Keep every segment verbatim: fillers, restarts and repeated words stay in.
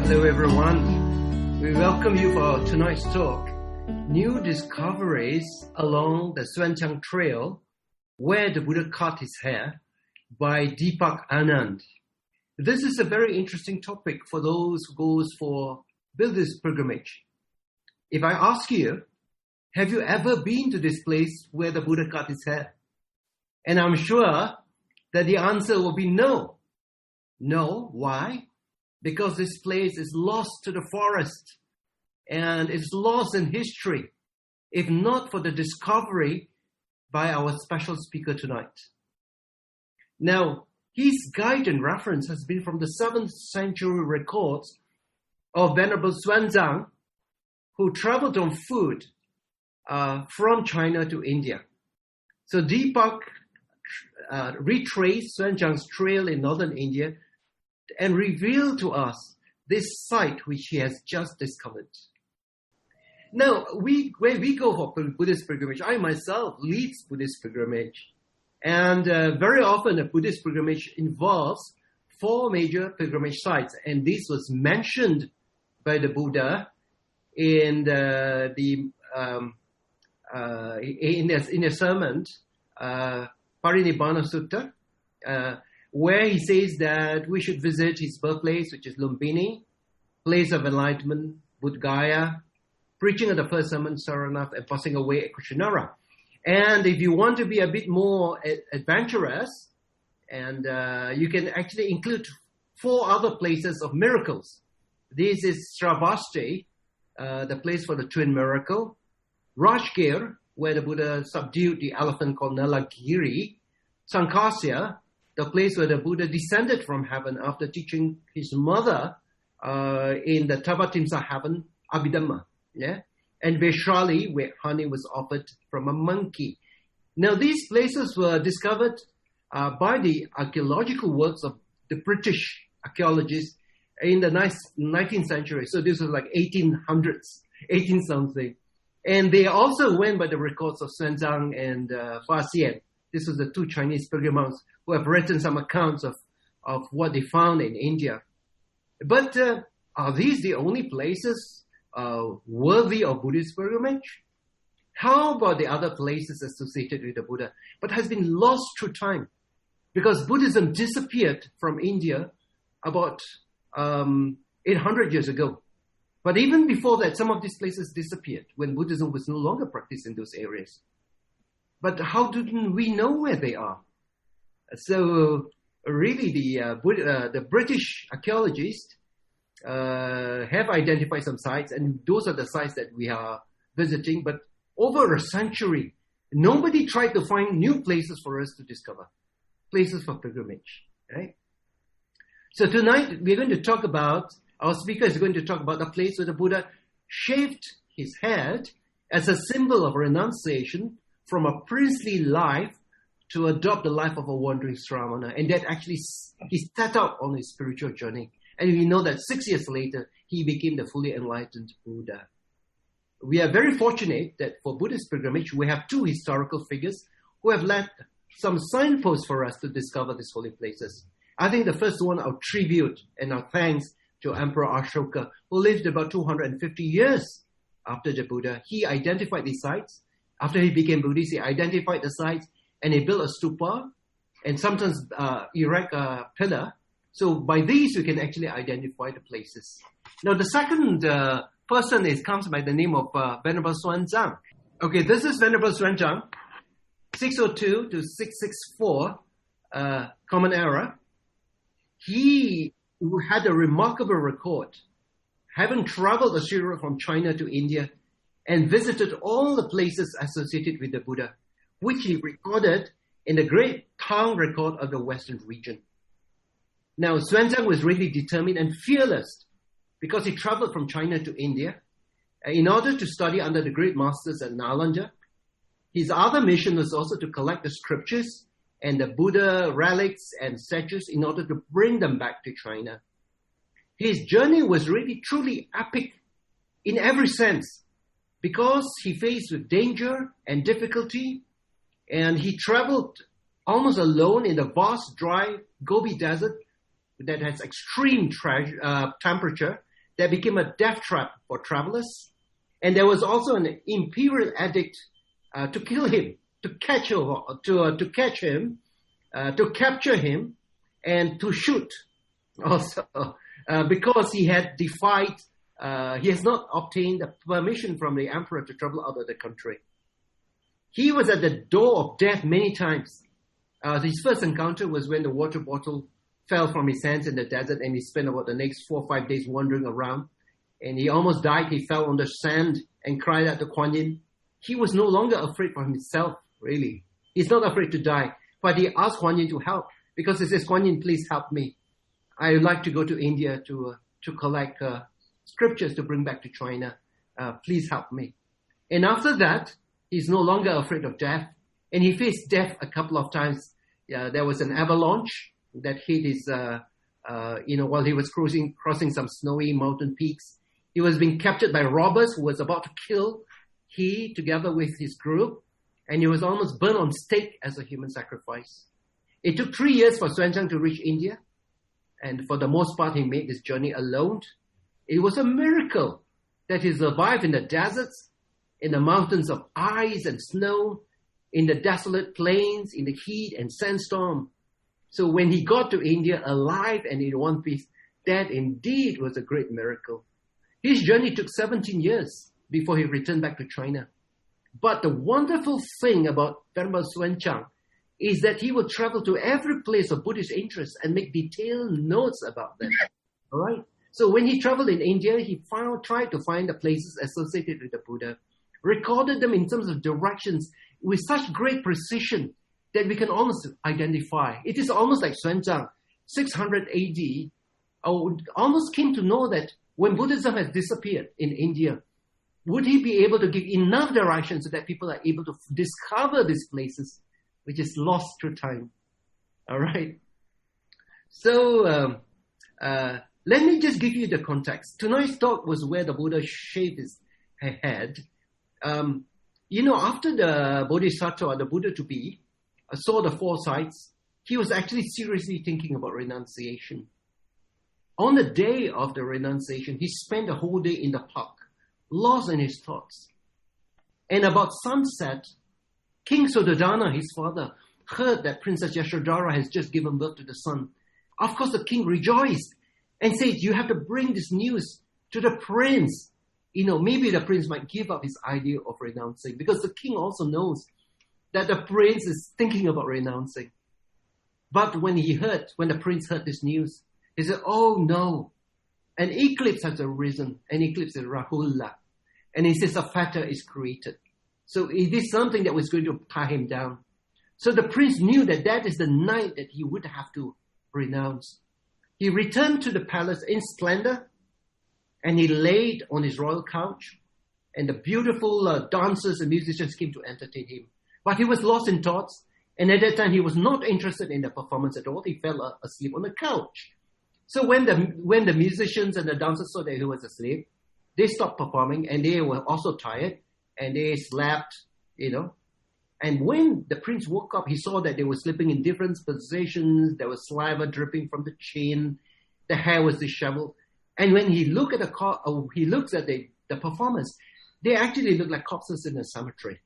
Hello everyone, we welcome you for tonight's talk, New Discoveries Along the Xuanzang Trail, Where the Buddha Cut His Hair, by Deepak Anand. This is a very interesting topic for those who goes for Buddhist pilgrimage. If I ask you, have you ever been to this place where the Buddha cut his hair? And I'm sure that the answer will be no. No, why? Because this place is lost to the forest and it's lost in history, if not for the discovery by our special speaker tonight. Now, his guide and reference has been from the seventh century records of Venerable Xuanzang, who traveled on foot uh, from China to India. So Deepak uh, retraced Xuanzang's trail in northern India and revealed to us this site which he has just discovered. Now, we when we go for Buddhist pilgrimage, I myself lead Buddhist pilgrimage. And uh, very often a Buddhist pilgrimage involves four major pilgrimage sites. And this was mentioned by the Buddha in the, the um, uh, in the in the sermon, uh, Parinibbana Sutta, uh, where he says that we should visit his birthplace, which is Lumbini, place of enlightenment, Bodh Gaya, preaching of the first sermon, Saranath, and passing away at Kushanara. And if you want to be a bit more adventurous, and uh, you can actually include four other places of miracles. This is Sravasti, uh, the place for the twin miracle, Rajgir, where the Buddha subdued the elephant called Nalagiri, Sankasya, the place where the Buddha descended from heaven after teaching his mother uh, in the Tavatimsa heaven, Abhidhamma, yeah? And Vaishali, where honey was offered from a monkey. Now, these places were discovered uh, by the archaeological works of the British archaeologists in the nineteenth century. So this was like eighteen hundreds, eighteen something. And they also went by the records of Xuanzang and uh, Fa Xian. This was the two Chinese pilgrims who have written some accounts of, of what they found in India. But uh, are these the only places uh, worthy of Buddhist pilgrimage? How about the other places associated with the Buddha, but has been lost through time? Because Buddhism disappeared from India about um, eight hundred years ago. But even before that, some of these places disappeared when Buddhism was no longer practiced in those areas. But how didn't we know where they are? So really the uh, uh, the British archaeologists uh, have identified some sites, and those are the sites that we are visiting. But over a century, nobody tried to find new places for us to discover, places for pilgrimage, right? So tonight we're going to talk about, our speaker is going to talk about the place where the Buddha shaved his head as a symbol of renunciation from a princely life to adopt the life of a wandering Sramana. And that actually, he set out on his spiritual journey. And we know that six years later, he became the fully enlightened Buddha. We are very fortunate that for Buddhist pilgrimage, we have two historical figures who have left some signposts for us to discover these holy places. I think the first one, our tribute and our thanks to Emperor Ashoka, who lived about two hundred fifty years after the Buddha. He identified these sites. After he became Buddhist, he identified the sites and he built a stupa and sometimes uh, erect a pillar. So by these, you can actually identify the places. Now, the second uh, person is comes by the name of uh, Venerable Xuanzang. Okay, this is Venerable Xuanzang, six oh two to six sixty-four, uh, Common Era. He had a remarkable record, having traveled a serial from China to India and visited all the places associated with the Buddha, which he recorded in the great town record of the Western region. Now, Xuanzang was really determined and fearless because he traveled from China to India in order to study under the great masters at Nalanda. His other mission was also to collect the scriptures and the Buddha relics and statues in order to bring them back to China. His journey was really truly epic in every sense because he faced with danger and difficulty, and he traveled almost alone in the vast, dry Gobi Desert that has extreme tre- uh, temperature that became a death trap for travelers. And there was also an imperial edict uh, to kill him, to catch him, to, uh, to catch him, uh, to capture him, and to shoot also, uh, because he had defied, uh, he has not obtained a permission from the emperor to travel out of the country. He was at the door of death many times. Uh, his first encounter was when the water bottle fell from his hands in the desert, and he spent about the next four or five days wandering around. And he almost died. He fell on the sand and cried out to Kuan Yin. He was no longer afraid for himself, really. He's not afraid to die. But he asked Kuan Yin to help, because he says, Kuan Yin, please help me. I would like to go to India to uh, to collect uh, scriptures to bring back to China. Uh, please help me. And after that, he's no longer afraid of death. And he faced death a couple of times. Uh, there was an avalanche that hit his, uh, uh, you know, while he was cruising, crossing some snowy mountain peaks. He was being captured by robbers who was about to kill he together with his group. And he was almost burned on stake as a human sacrifice. It took three years for Xuanzang to reach India. And for the most part, he made this journey alone. It was a miracle that he survived in the deserts, in the mountains of ice and snow, in the desolate plains, in the heat and sandstorm. So when he got to India alive and in one piece, that indeed was a great miracle. His journey took seventeen years before he returned back to China. But the wonderful thing about Venerable Xuanzang is that he will travel to every place of Buddhist interest and make detailed notes about them. All right? So when he traveled in India, he found, tried to find the places associated with the Buddha, recorded them in terms of directions with such great precision that we can almost identify. It is almost like Xuanzang, six hundred A D, almost came to know that when Buddhism has disappeared in India, would he be able to give enough direction so that people are able to discover these places, which is lost through time? All right. So um, uh, let me just give you the context. Tonight's talk was where the Buddha shaved his head. Um, you know, after the Bodhisattva, the Buddha to be, uh, saw the four sides, he was actually seriously thinking about renunciation. On the day of the renunciation, he spent the whole day in the park, lost in his thoughts. And about sunset, King Suddhodana, his father, heard that Princess Yashodhara has just given birth to the son. Of course, the king rejoiced and said, you have to bring this news to the prince. You know, maybe the prince might give up his idea of renouncing, because the king also knows that the prince is thinking about renouncing. But when he heard, when the prince heard this news, he said, oh no, an eclipse has arisen. An eclipse is Rahula. And he says a fetter is created. So it is something that was going to tie him down. So the prince knew that that is the night that he would have to renounce. He returned to the palace in splendor, and he laid on his royal couch, and the beautiful uh, dancers and musicians came to entertain him. But he was lost in thoughts, and at that time he was not interested in the performance at all. He fell uh, asleep on the couch. So when the when the musicians and the dancers saw that he was asleep, they stopped performing, and they were also tired, and they slept, you know. And when the prince woke up, he saw that they were sleeping in different positions. There was saliva dripping from the chin. The hair was disheveled. And when he looked at the co- oh, he looks at the, the performance, they actually looked like corpses in a cemetery.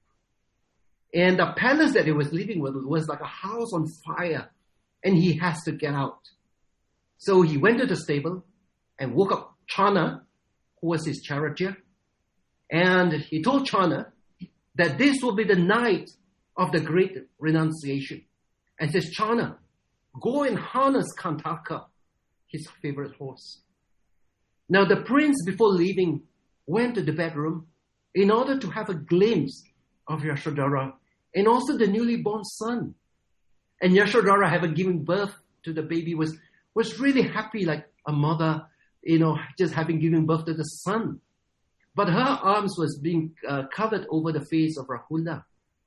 And the palace that he was living with was like a house on fire, and he has to get out. So he went to the stable and woke up Channa, who was his charioteer, and he told Channa that this will be the night of the great renunciation. And says, Channa, go and harness Kantaka, his favorite horse. Now the prince, before leaving, went to the bedroom in order to have a glimpse of Yashodhara and also the newly born son. And Yashodhara, having given birth to the baby, was, was really happy like a mother, you know, just having given birth to the son. But her arms was being uh, covered over the face of Rahula.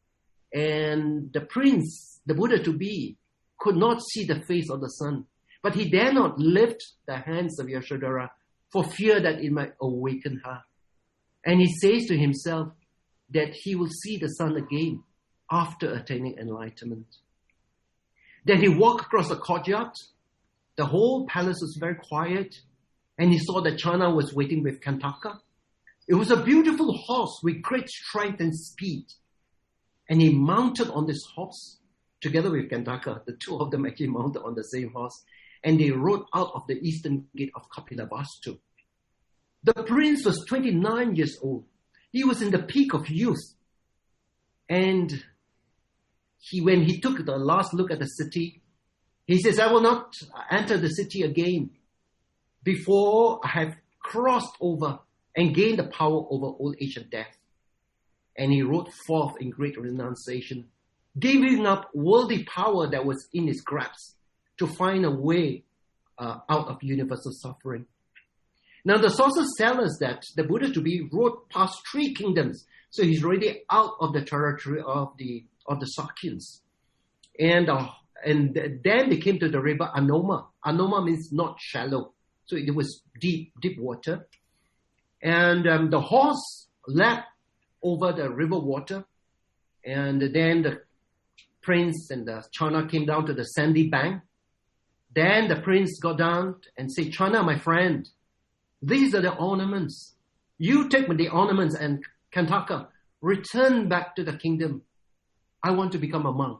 And the prince, the Buddha to be, could not see the face of the son. But he dare not lift the hands of Yashodhara for fear that it might awaken her. And he says to himself that he will see the son again after attaining enlightenment. Then he walked across the courtyard. The whole palace was very quiet. and he saw that Channa was waiting with Kantaka. It was a beautiful horse with great strength and speed. And he mounted on this horse together with Kantaka. The two of them actually mounted on the same horse. And they rode out of the eastern gate of Kapilavastu. The prince was twenty-nine years old. He was in the peak of youth. And he, when he took the last look at the city, he says, I will not enter the city again before I have crossed over and gained the power over old age and death. And he rode forth in great renunciation, giving up worldly power that was in his grasp to find a way uh, out of universal suffering. Now the sources tell us that the Buddha to be rode past three kingdoms, so he's already out of the territory of the of the Sakyans, and uh, and then they came to the river Anoma. Anoma means not shallow, so it was deep deep water, and um, the horse leapt over the river water, and then the prince and the Channa came down to the sandy bank. Then the prince got down and said, Channa, my friend, these are the ornaments. You take the ornaments and Kantaka, return back to the kingdom. I want to become a monk.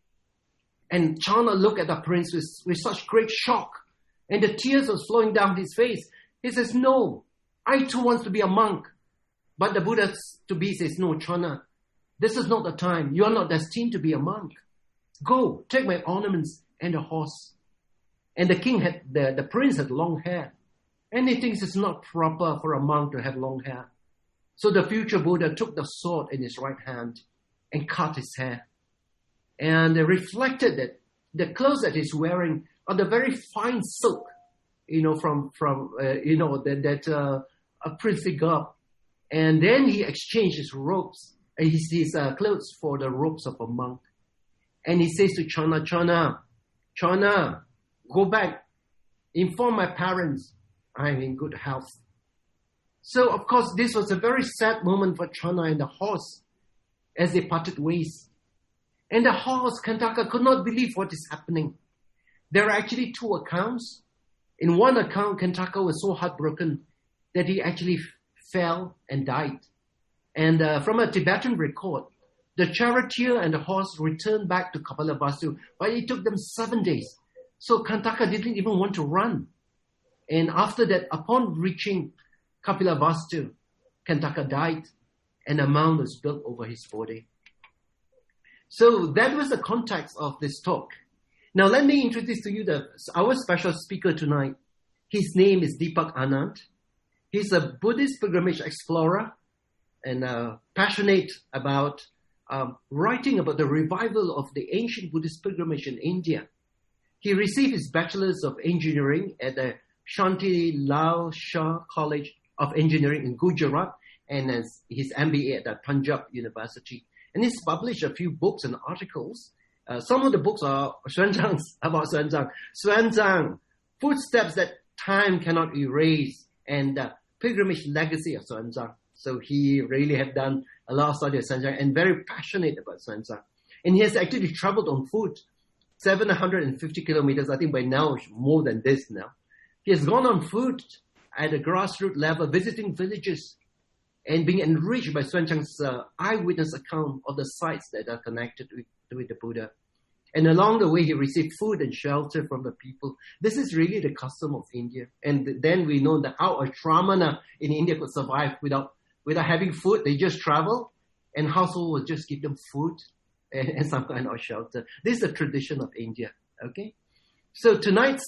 And Channa looked at the prince with, with such great shock, and the tears was flowing down his face. He says, no, I too want to be a monk. But the Buddha to be says, no, Channa, this is not the time. You are not destined to be a monk. Go, take my ornaments and the horse. And the king had, the, the prince had long hair. And he thinks it's not proper for a monk to have long hair. So the future Buddha took the sword in his right hand and cut his hair. And reflected that the clothes that he's wearing are the very fine silk, you know, from, from uh, you know, that, that uh, a princely garb. And then he exchanged his robes, uh, his, his uh, clothes for the robes of a monk. And he says to Channa, Channa, Channa, go back, inform my parents I'm in good health. So, of course, this was a very sad moment for Channa and the horse as they parted ways. And the horse, Kantaka, could not believe what is happening. There are actually two accounts. In one account, Kantaka was so heartbroken that he actually f- fell and died. And uh, from a Tibetan record, the charioteer and the horse returned back to Kapilavastu, but it took them seven days. So Kantaka didn't even want to run. And after that, upon reaching Kapilavastu, Kantaka died, and a mound was built over his body. So that was the context of this talk. Now let me introduce to you the, our special speaker tonight. His name is Deepak Anand. He's a Buddhist pilgrimage explorer and uh, passionate about um, writing about the revival of the ancient Buddhist pilgrimage in India. He received his Bachelor's of Engineering at the Shanti Lal Shah College of Engineering in Gujarat and as his M B A at the Punjab University. And he's published a few books and articles. Uh, some of the books are Xuanzang's, about Xuanzang. Xuanzang, Footsteps That Time Cannot Erase, and the Pilgrimage Legacy of Xuanzang. So he really had done a lot of study of Xuanzang and very passionate about Xuanzang. And he has actually traveled on foot seven hundred fifty kilometers. I think by now it's more than this now. He has gone on foot at a grassroots level, visiting villages and being enriched by Xuanzang's uh, eyewitness account of the sites that are connected with, with the Buddha. And along the way, he received food and shelter from the people. This is really the custom of India. And then we know that how a Shramana in India could survive without without having food. They just travel, and household will just give them food and, and some kind of shelter. This is the tradition of India. Okay, so tonight's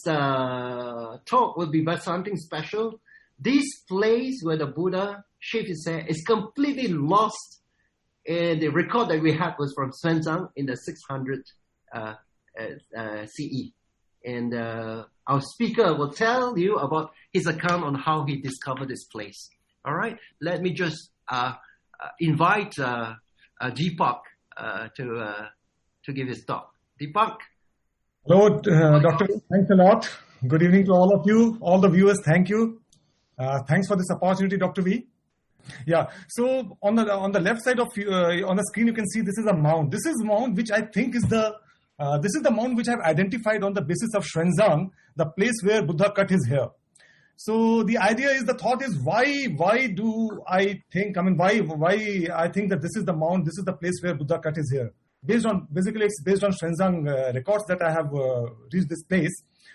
uh, talk will be about something special. This place where the Buddha shaved his hair is completely lost. And the record that we had was from Xuanzang in the six hundred uh, uh, uh, C E. And uh, our speaker will tell you about his account on how he discovered this place. All right, let me just uh, uh, invite uh, uh, Deepak uh, to uh, to give his talk. Deepak. Hello, uh, Doctor Thanks a lot. Good evening to all of you, all the viewers. Thank you. Uh, thanks for this opportunity, Doctor V. Yeah. So on the on the left side of uh, on the screen, you can see this is a mound. This is mound which I think is the uh, this is the mound which I've identified on the basis of Xuanzang, the place where Buddha cut his hair. So the idea is, the thought is, why why do I think, I mean, why why I think that this is the mount, this is the place where Buddha cut is here. Based on, basically it's based on Xuanzang uh, records that I have uh, reached this place.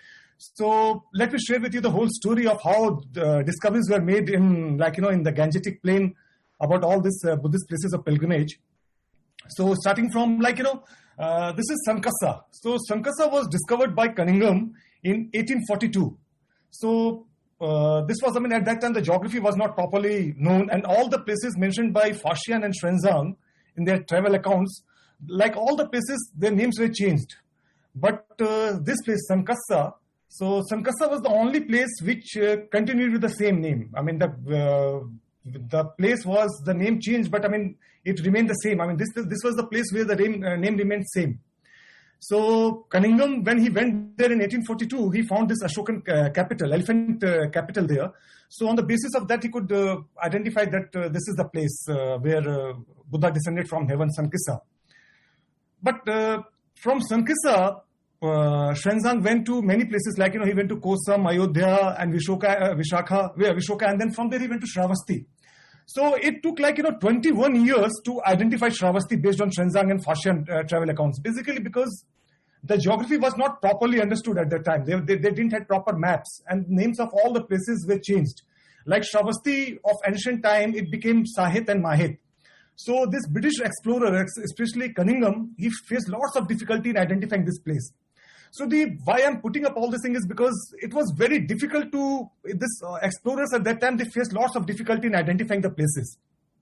So let me share with you the whole story of how the discoveries were made in, like, you know, in the Gangetic plain about all these uh, Buddhist places of pilgrimage. So starting from, like, you know, uh, this is Sankasa. So Sankasa was discovered by Cunningham in eighteen forty-two. So uh, this was, I mean, at that time the geography was not properly known, and all the places mentioned by Faxian and Xuanzang in their travel accounts, like all the places, their names were changed. But uh, this place, Sankasa, so Sankasa was the only place which uh, continued with the same name. I mean, the uh, the place was, the name changed, but I mean, it remained the same. I mean, this this was the place where the name, uh, name remained same. So Cunningham, when he went there in eighteen forty-two, he found this Ashokan uh, capital, elephant uh, capital there. So on the basis of that, he could uh, identify that uh, this is the place uh, where uh, Buddha descended from heaven, Sankisa. But uh, from Sankisa, uh, Xuanzang went to many places, like, you know, he went to Kosam, Ayodhya, and Vishoka, uh, Vishakha, Vishoka, and then from there he went to Shravasti. So it took, like, you know, twenty-one years to identify Shravasti based on Xuanzang and Faxian uh, travel accounts. Basically because the geography was not properly understood at that time. They, they, they didn't have proper maps, and names of all the places were changed. Like Shravasti of ancient time, it became Sahit and Mahit. So this British explorer, especially Cunningham, he faced lots of difficulty in identifying this place. So the why I'm putting up all this thing is because it was very difficult to, this uh, explorers at that time, they faced lots of difficulty in identifying the places.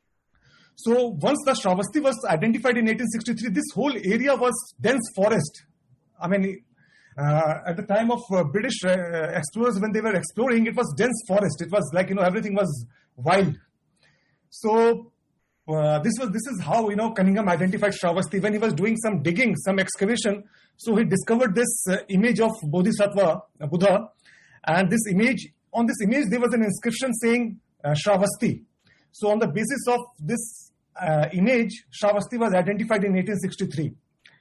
So once the Shravasti was identified in eighteen sixty-three, this whole area was dense forest. I mean, uh, at the time of uh, British uh, explorers, when they were exploring, it was dense forest. It was like, you know, everything was wild. So uh, this was this is how, you know, Cunningham identified Shravasti. When he was doing some digging, some excavation, so he discovered this uh, image of Bodhisattva, uh, Buddha, and this image, on this image there was an inscription saying uh, Shravasti. So on the basis of this uh, image, Shravasti was identified in eighteen sixty-three.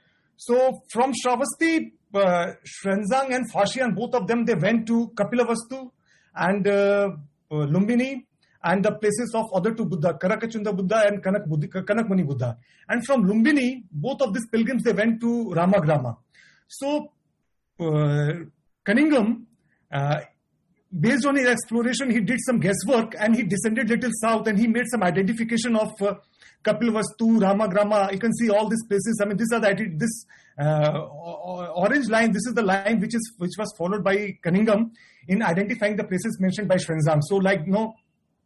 So from Shravasti, uh, Xuanzang and Faxian, both of them, they went to Kapilavastu and uh, uh, Lumbini, and the places of other two Buddha, Karakachunda Buddha and Kanak, Buddha, Kanak Muni Buddha. And from Lumbini, both of these pilgrims, they went to Ramagrama. So uh, Cunningham, uh, based on his exploration, he did some guesswork, and he descended little south, and he made some identification of uh, Kapilavastu, Ramagrama. You can see all these places. I mean, these are the, this uh, orange line. This is the line which is which was followed by Cunningham in identifying the places mentioned by Xuanzang. So, like, you know,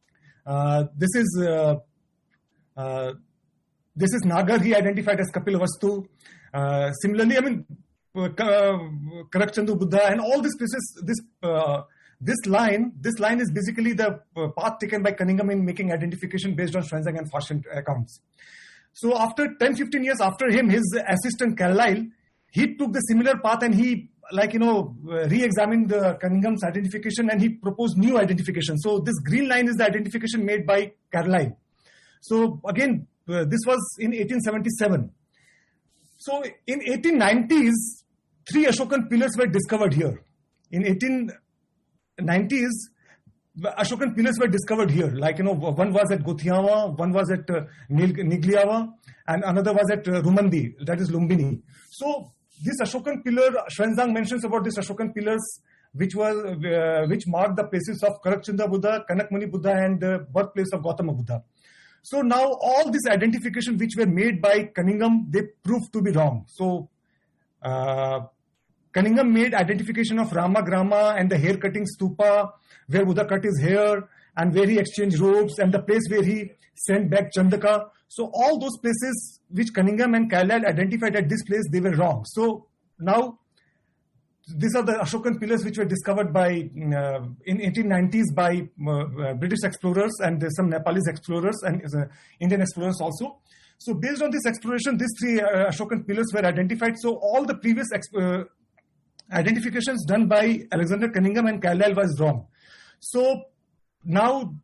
uh, this is uh, uh, this is Nagar. He identified as Kapilavastu. Uh, similarly, I mean, uh, Karakchandu Buddha and all these places. This uh, This line, this line is basically the uh, path taken by Cunningham in making identification based on Xuanzang and Faxian accounts. So after ten, fifteen years after him, his assistant Carlyle, he took the similar path, and he, like, you know, uh, re-examined uh, Cunningham's identification, and he proposed new identification. So this green line is the identification made by Carlyle. So again, uh, this was in eighteen seventy-seven. So in eighteen nineties, three Ashokan pillars were discovered here. In eighteen nineties, Ashokan pillars were discovered here. Like, you know, one was at Gothiama, one was at uh, Nigliava, and another was at uh, Rumandi, that is Lumbini. So this Ashokan pillar, Xuanzang mentions about this Ashokan pillars, which was uh, which marked the places of Karakchanda Buddha, Kanakmuni Buddha, and uh, birthplace of Gautama Buddha. So now all these identifications which were made by Cunningham, they proved to be wrong. So uh, Cunningham made identification of Ramagrama and the hair-cutting stupa, where Buddha cut his hair, and where he exchanged robes, and the place where he sent back Chandaka. So all those places which Cunningham and Carlyle identified at this place, they were wrong. So now, these are the Ashokan pillars which were discovered by uh, in eighteen nineties by uh, uh, British explorers and uh, some Nepalese explorers and uh, Indian explorers also. So based on this exploration, these three uh, Ashokan pillars were identified. So all the previous exp- uh, identifications done by Alexander Cunningham and Carlyle was wrong. So now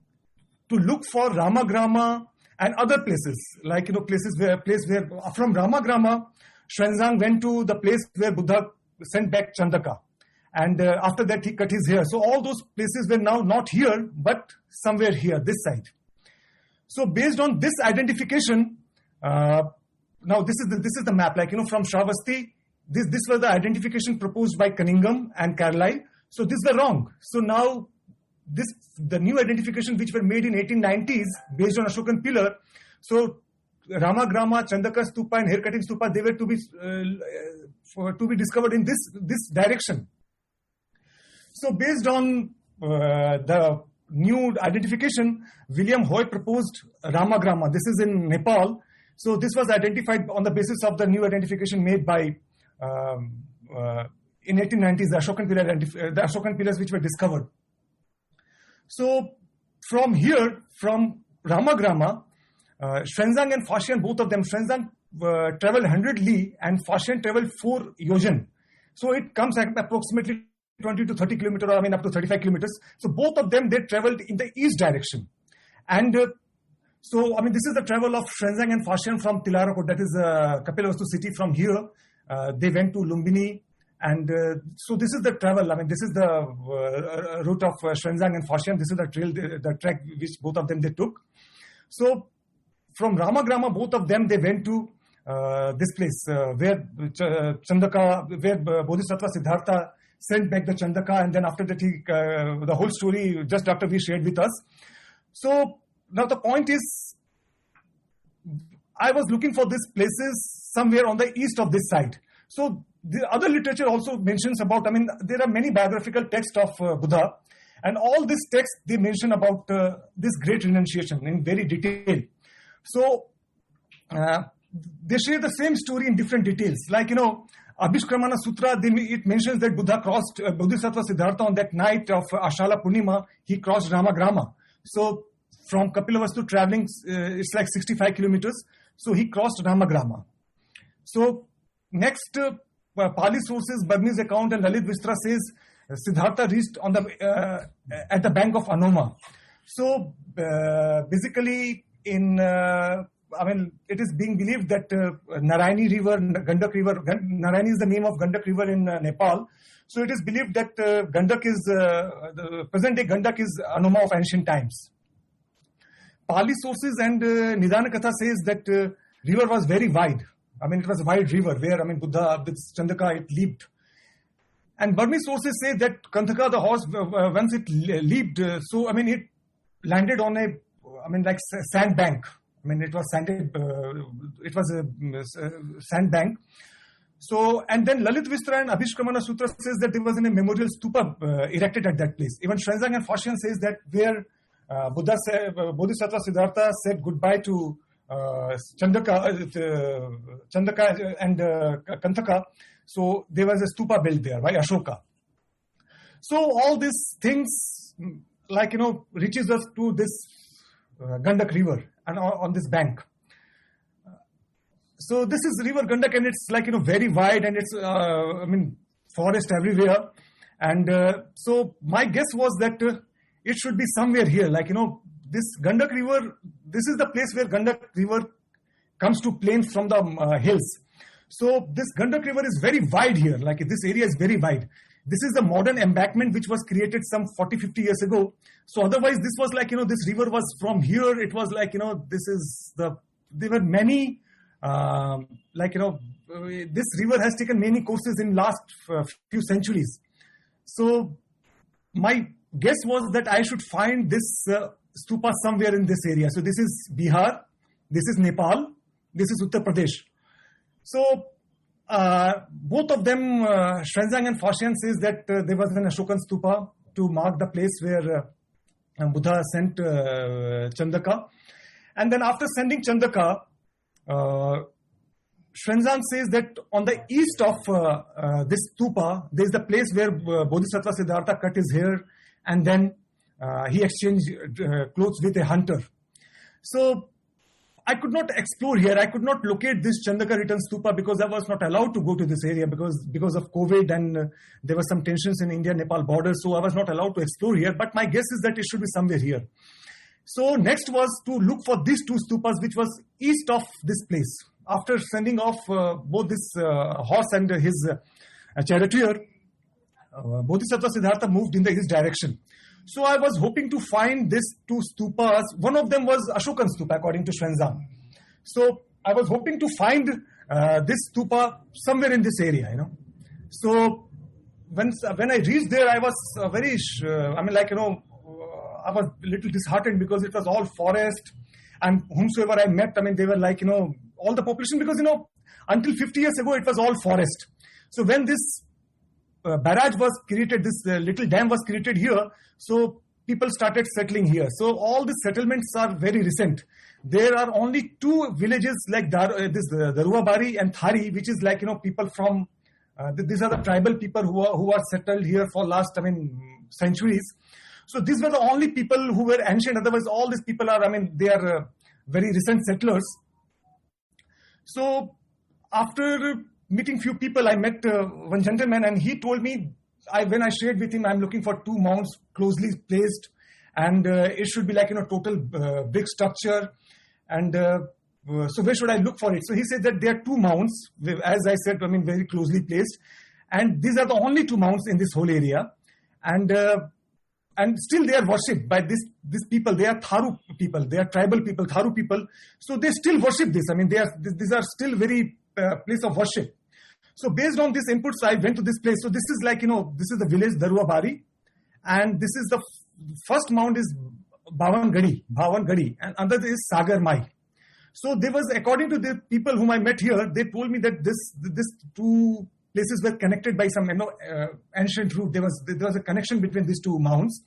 to look for Ramagrama and other places, like, you know, places where place where from Ramagrama, Xuanzang went to the place where Buddha sent back Chandaka. And uh, after that, he cut his hair. So all those places were now not here, but somewhere here, this side. So based on this identification, uh, now this is the, this is the map. Like, you know, from Shravasti, this, this was the identification proposed by Cunningham and Carlyle. So this were wrong. So now this the new identification which were made in eighteen nineties based on Ashokan pillar. So Ramagrama, Chandaka Stupa and haircutting Stupa, they were to be uh, for, to be discovered in this this direction. So based on uh, the new identification, William Hoy proposed Ramagrama. This is in Nepal. So this was identified on the basis of the new identification made by um, uh, in eighteen nineties, the Ashokan pillar, the Ashokan pillars which were discovered. So from here, from Ramagrama, uh, Xuanzang and Fashion, both of them, Xuanzang uh, traveled one hundred li and Fashion traveled four yojan. So it comes at approximately twenty to thirty kilometers, or I mean up to thirty-five kilometers. So both of them, they traveled in the east direction. And uh, so, I mean, this is the travel of Xuanzang and Fashion from Tilarakot, that is uh, Kapilavastu city. From here, uh, they went to Lumbini. And uh, so this is the travel. I mean, this is the uh, route of uh, Xuanzang and Fashion. This is the trail, the, the track which both of them they took. So from Ramagrama, both of them, they went to uh, this place uh, where Ch- Chandaka, where uh, Bodhisattva Siddhartha sent back the Chandaka. And then after that, he, uh, the whole story just after we shared with us. So now the point is, I was looking for these places somewhere on the east of this side. So the other literature also mentions about, I mean, there are many biographical texts of uh, Buddha, and all these texts, they mention about uh, this great renunciation in very detail. So uh, they share the same story in different details. Like, you know, Abhishkramana Sutra, they, it mentions that Buddha crossed, uh, Bodhisattva Siddhartha on that night of uh, Ashala Purnima, he crossed Ramagrama. So from Kapilavastu traveling, uh, it's like sixty-five kilometers. So he crossed Ramagrama. So next, uh, Pali sources, Burmese account, and Lalit Vistra says uh, Siddhartha reached on the uh, at the bank of Anoma. So uh, basically, in uh, I mean, it is being believed that uh, Narayani River, Gandak River, Narayani is the name of Gandak River in uh, Nepal. So it is believed that uh, Gandak is uh, the present day Gandak is Anoma of ancient times. Pali sources and uh, Nidana Katha says that uh, river was very wide. I mean, it was a wide river where, I mean, Buddha, with Chandaka, it leaped. And Burmese sources say that Kanthaka, the horse, uh, once it leaped, uh, so, I mean, it landed on a, I mean, like sand bank. I mean, it was sanded, uh, it was a, a sand bank. So, and then Lalit Vistra and Abhishkramana Sutra says that there was a memorial stupa uh, erected at that place. Even Xuanzang and Fashion says that where uh, Buddha said, uh, Bodhisattva Siddhartha said goodbye to Uh, Chandaka, uh, Chandaka and uh, Kanthaka. So there was a stupa built there by Ashoka. So all these things, like, you know, reaches us to this uh, Gandak river and on, on this bank. So this is river Gandak, and it's like, you know, very wide, and it's, uh, I mean, forest everywhere. And uh, so my guess was that uh, it should be somewhere here, like, you know, this Gandak river, this is the place where Gandak river comes to plains from the uh, hills. So this Gandak river is very wide here, like this area is very wide. This is the modern embankment which was created some forty, fifty years ago. So otherwise this was like, you know, this river was from here, it was like, you know, this is the, there were many, um, like, you know, uh, this river has taken many courses in last uh, few centuries. So my guess was that I should find this uh, stupa somewhere in this area. So this is Bihar, this is Nepal, this is Uttar Pradesh. So uh, both of them, uh, Xuanzang and Fashion says that uh, there was an Ashokan stupa to mark the place where uh, Buddha sent uh, Chandaka. And then after sending Chandaka, uh, Xuanzang says that on the east of uh, uh, this stupa, there is the place where uh, Bodhisattva Siddhartha cut his hair, and then Uh, he exchanged uh, clothes with a hunter. So I could not explore here. I could not locate this Chandaka written stupa because I was not allowed to go to this area because, because of COVID, and uh, there were some tensions in India-Nepal border. So I was not allowed to explore here. But my guess is that it should be somewhere here. So next was to look for these two stupas, which was east of this place. After sending off uh, both this uh, horse and his uh, charioteer, uh, Bodhisattva Siddhartha moved in the east direction. So I was hoping to find these two stupas. One of them was Ashokan stupa, according to Xuanzang. So I was hoping to find uh, this stupa somewhere in this area, you know. So when when I reached there, I was uh, very, uh, I mean, like, you know, uh, I was a little disheartened because it was all forest. And whomsoever I met, I mean, they were like, you know, all the population, because, you know, until fifty years ago, it was all forest. So when this uh, barrage was created, this uh, little dam was created here, so people started settling here. So all the settlements are very recent. There are only two villages like Dar, uh, this uh, Daruabari and Thari, which is like, you know, people from, uh, these are the tribal people who are, who are settled here for last, I mean, centuries. So these were the only people who were ancient. Otherwise, all these people are, I mean, they are uh, very recent settlers. So after meeting few people, I met uh, one gentleman, and he told me, I, when I shared with him, I'm looking for two mounds closely placed, and uh, it should be like, you know, total uh, brick structure. And uh, uh, so where should I look for it? So he said that there are two mounds, as I said, I mean, very closely placed. And these are the only two mounds in this whole area. And uh, And still they are worshipped by this, these people. They are Tharu people. They are tribal people, Tharu people. So they still worship this. I mean, they are, these are still very uh, place of worship. So based on these inputs, I went to this place. So this is like, you know, this is the village Daruabari. And this is the f- first mound is Bhavan Gadi, Bhavan Gadi. And another is Sagar Mai. So there was, according to the people whom I met here, they told me that this, this two places were connected by some, you know, uh, ancient route. There was there was a connection between these two mounds.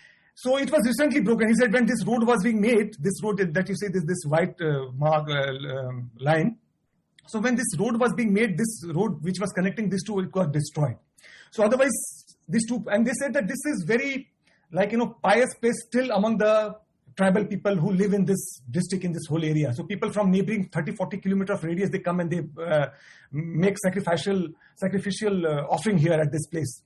So it was recently broken. He said when this road was being made, this road that you see, this this white uh, mark uh, um, line. So when this road was being made, this road which was connecting these two, it got destroyed. So otherwise, these two, and they said that this is very, like, you know, pious place still among the tribal people who live in this district, in this whole area. So people from neighboring thirty, forty kilometer of radius, they come and they uh, make sacrificial sacrificial uh, offering here at this place.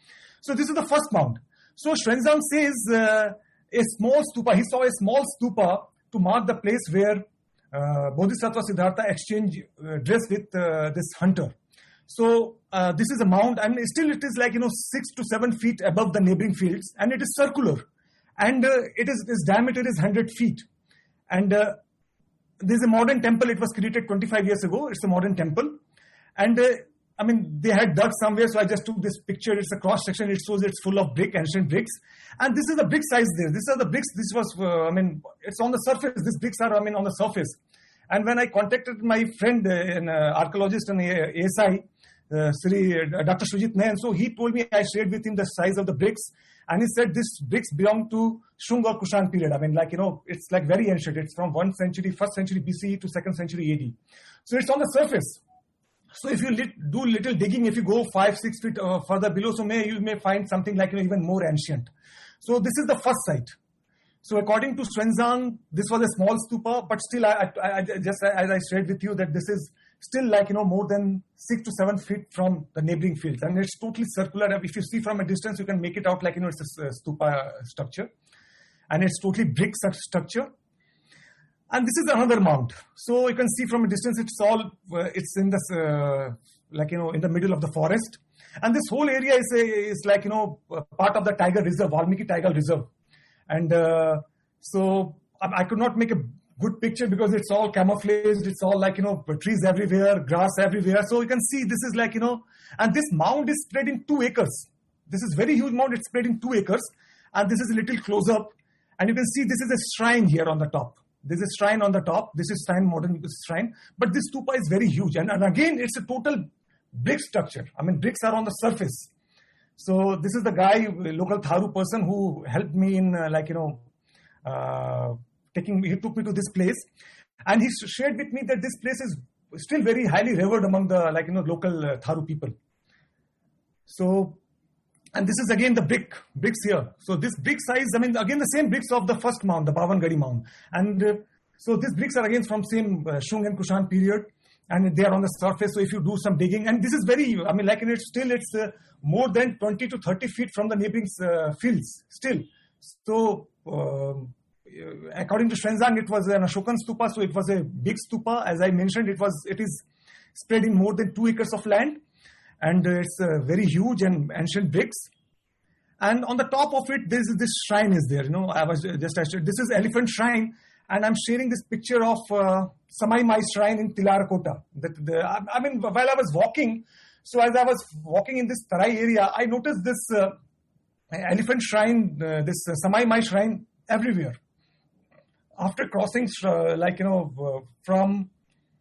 So this is the first mound. So Xuanzang says uh, a small stupa, he saw a small stupa to mark the place where uh, Bodhisattva Siddhartha exchanged uh, dress with uh, this hunter. So uh, this is a mound, and still it is like, you know, six to seven feet above the neighboring fields, and it is circular. And uh, it is, its diameter is one hundred feet. And uh, there's a modern temple. It was created twenty-five years ago. It's a modern temple. And uh, I mean, they had dug somewhere, so I just took this picture. It's a cross section. It shows it's full of brick, ancient bricks. And this is the brick size there. These are the bricks. This was, uh, I mean, it's on the surface. These bricks are, I mean, on the surface. And when I contacted my friend, uh, an uh, archaeologist and A S I, uh, Sri, uh, Doctor Sujit Nayan, so he told me, I shared with him the size of the bricks. And he said this bricks belong to Shung or Kushan period. I mean, like, you know, it's like very ancient. It's from one century, first century B C E to second century A D. So it's on the surface. So if you lit, do little digging, if you go five, six feet uh, further below, so may you may find something like, you know, even more ancient. So this is the first site. So according to Xuanzang, this was a small stupa, but still, I, I, I just as I shared with you that this is still like, you know, more than six to seven feet from the neighboring fields. And it's totally circular. If you see from a distance, you can make it out like, you know, it's a stupa structure. And it's totally brick structure. And this is another mound. So you can see from a distance, it's all, uh, it's in this, uh, like, you know, in the middle of the forest. And this whole area is, a, is like, you know, part of the Tiger Reserve, Valmiki Tiger Reserve. And uh, so I, I could not make a good picture because it's all camouflaged. It's all like, you know, trees everywhere, grass everywhere. So you can see this is like, you know, and this mound is spread in two acres. This is very huge mound. It's spread in two acres. And this is a little close up. And you can see this is a shrine here on the top. There's a shrine on the top. This is shrine, modern shrine. But this stupa is very huge. And, and again, it's a total brick structure. I mean, bricks are on the surface. So this is the guy, local Tharu person who helped me in uh, like, you know, uh, taking, he took me to this place. And he shared with me that this place is still very highly revered among the, like, you know, local uh, Tharu people. So, and this is again the brick, bricks here. So this brick size, I mean, again, the same bricks of the first mound, the Bhavan Gadi mound. And uh, so these bricks are again from same uh, Shung and Kushan period. And they are on the surface. So if you do some digging, and this is very, I mean, like, it's still, it's uh, more than twenty to thirty feet from the neighboring uh, fields still. So, um, according to Xuanzang, it was an Ashokan stupa. So it was a big stupa. As I mentioned, it was, it is spread in more than two acres of land. and it's uh, very huge and ancient bricks. And on the top of it, this this shrine is there. You know, I was just I said, this is Elephant Shrine, and I'm sharing this picture of uh, Samai Mai Shrine in Tilarakota. That the, I, I mean, while I was walking, so as I was walking in this Tarai area, I noticed this uh, Elephant Shrine, uh, this uh, Samai Mai Shrine everywhere. After crossing, uh, like you know, uh, from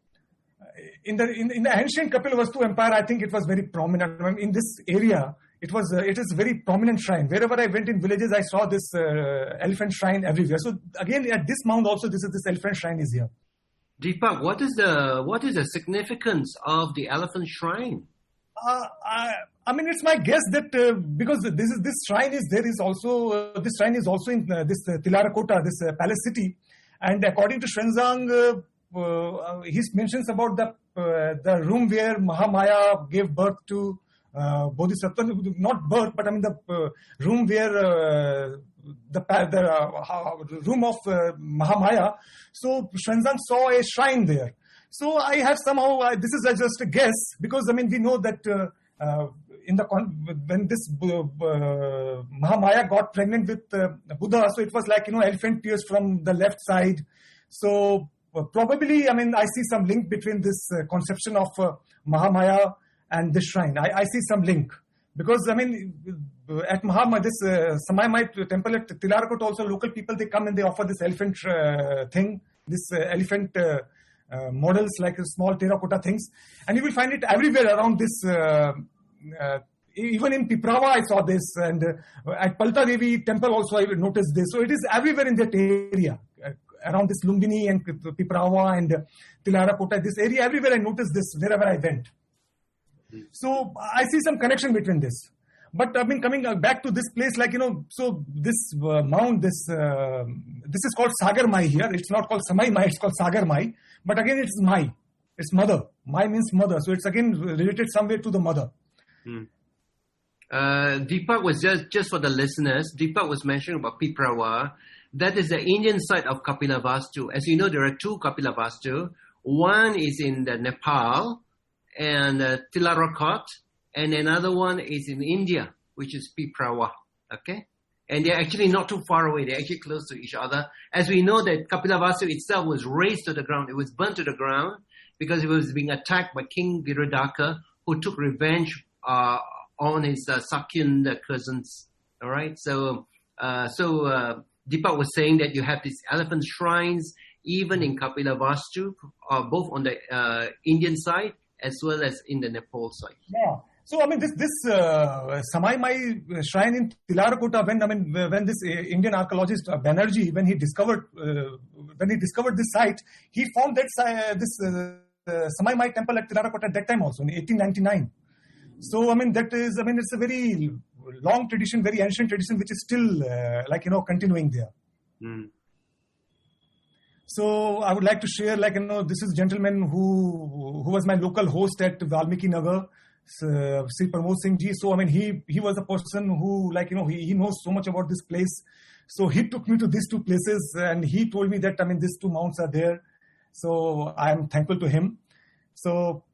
in the in, in the ancient Kapilavastu Empire, I think it was very prominent. I mean, in this area, it was uh, it is a very prominent shrine. Wherever I went in villages, I saw this uh, elephant shrine everywhere. So again, at this mound also, this is this elephant shrine is here. Deepak, what is the what is the significance of the elephant shrine? Uh, I, I mean, it's my guess that uh, because this is this shrine is there is also uh, this shrine is also in uh, this uh, Tilarakota, this uh, palace city, and according to Xuanzang, uh, uh, he mentions about the uh, the room where Mahamaya gave birth to uh, Bodhisattva, not birth, but I mean the uh, room where uh, the the uh, room of uh, Mahamaya. So Xuanzang saw a shrine there. So I have somehow, uh, this is uh, just a guess, because I mean, we know that uh, uh, in the when this uh, uh, Mahamaya got pregnant with uh, Buddha, so it was like, you know, elephant tears from the left side. So uh, probably, I mean, I see some link between this uh, conception of uh, Mahamaya and this shrine. I, I see some link. Because, I mean, at Mahamaya, this uh, Samai Mai temple at Tilarakota also, local people, they come and they offer this elephant uh, thing, this uh, elephant uh, Uh, models, like uh, small terracotta things, and you will find it everywhere around this. Uh, uh, even in Piprawa, I saw this, and uh, at Palta Devi temple also I noticed this. So it is everywhere in that area, uh, around this Lumbini and Piprawa and uh, Tilarakota. This area, everywhere I noticed this wherever I went. So I see some connection between this. But I mean, coming back to this place, like, you know, so this uh, mound, this uh, this is called Sagar Mai here. It's not called Samai Mai, it's called Sagar Mai. But again, it's Mai. It's mother. Mai means mother. So it's again related somewhere to the mother. Hmm. Uh, Deepak was just, just for the listeners, Deepak was mentioning about Piprawa. That is the Indian side of Kapilavastu. As you know, there are two Kapilavastu. One is in the Nepal and uh, Tilarakot. And another one is in India, which is Piprawa, okay? And they're actually not too far away. They're actually close to each other. As we know that Kapilavastu itself was razed to the ground. It was burnt to the ground because it was being attacked by King Viradaka, who took revenge uh, on his uh, Sakyan cousins, all right? So uh, so uh, Deepak was saying that you have these elephant shrines, even in Kapilavastu, uh, both on the uh, Indian side as well as in the Nepal side. Yeah. So I mean, this this uh, Samai Mai shrine in Tilarakota, when I mean when this uh, Indian archaeologist uh, Banerjee, when he discovered uh, when he discovered this site, he found that uh, this uh, uh, Samai Mai temple at Tilarakota at that time also in eighteen ninety-nine. So I mean that is I mean it's a very long tradition, very ancient tradition, which is still uh, like you know continuing there. Mm. So I would like to share, like you know, this is a gentleman who who was my local host at Valmiki Nagar. Uh, Sri Pramod Singh Ji. So I mean, he he was a person who, like you know, he, he knows so much about this place. So he took me to these two places, and he told me that I mean these two mounts are there. So I am thankful to him. So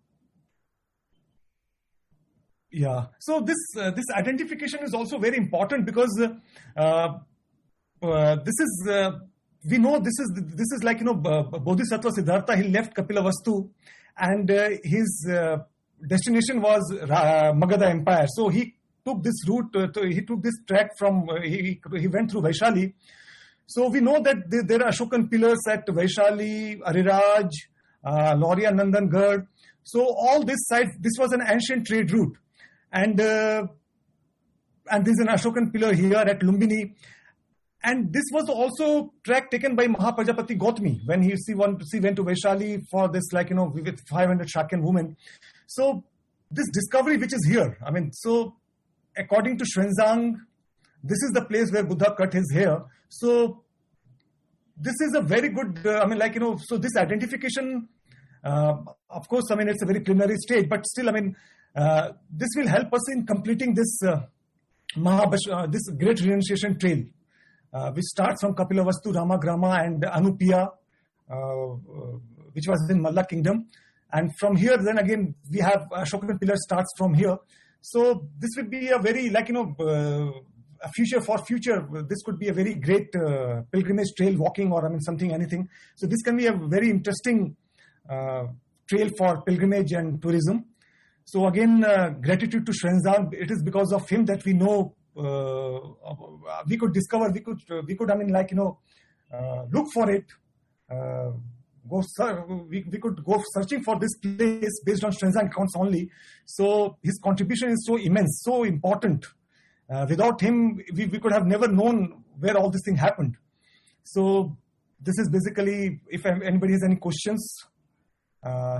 yeah. So this uh, this identification is also very important because uh, uh, this is uh, we know this is this is like you know Bodhisattva Siddhartha. He left Kapilavastu, and uh, his uh, destination was uh, Magadha Empire. So he took this route, uh, to, he took this track from, uh, he, he went through Vaishali. So we know that there, there are Ashokan pillars at Vaishali, Ariraj, uh, Lauria Nandangarh. So all this side, this was an ancient trade route. And, uh, and there's an Ashokan pillar here at Lumbini. And this was also track taken by Mahaprajapati Gautami when he, he, went, he went to Vaishali for this, like, you know, with five hundred Shakyan women. So this discovery which is here, I mean, so according to Xuanzang, this is the place where Buddha cut his hair. So this is a very good, uh, I mean, like, you know, so this identification, uh, of course, I mean, it's a very preliminary stage, but still, I mean, uh, this will help us in completing this uh, Mahabash, uh, this great renunciation trail, uh, which starts from Kapilavastu, Ramagrama and Anupiya, uh, uh, which was in Malla Kingdom. And from here, then again, we have Ashokan Pillar starts from here. So this would be a very, like, you know, uh, a future for future. This could be a very great uh, pilgrimage trail walking, or I mean something, anything. So this can be a very interesting uh, trail for pilgrimage and tourism. So again, uh, gratitude to Xuanzang. It is because of him that we know, uh, we could discover, we could, uh, we could, I mean, like, you know, uh, look for it. Uh, go, we, we could go searching for this place based on Xuanzang accounts only. So his contribution is so immense, so important. Uh, without him, we, we could have never known where all this thing happened. So this is basically, if anybody has any questions. Uh,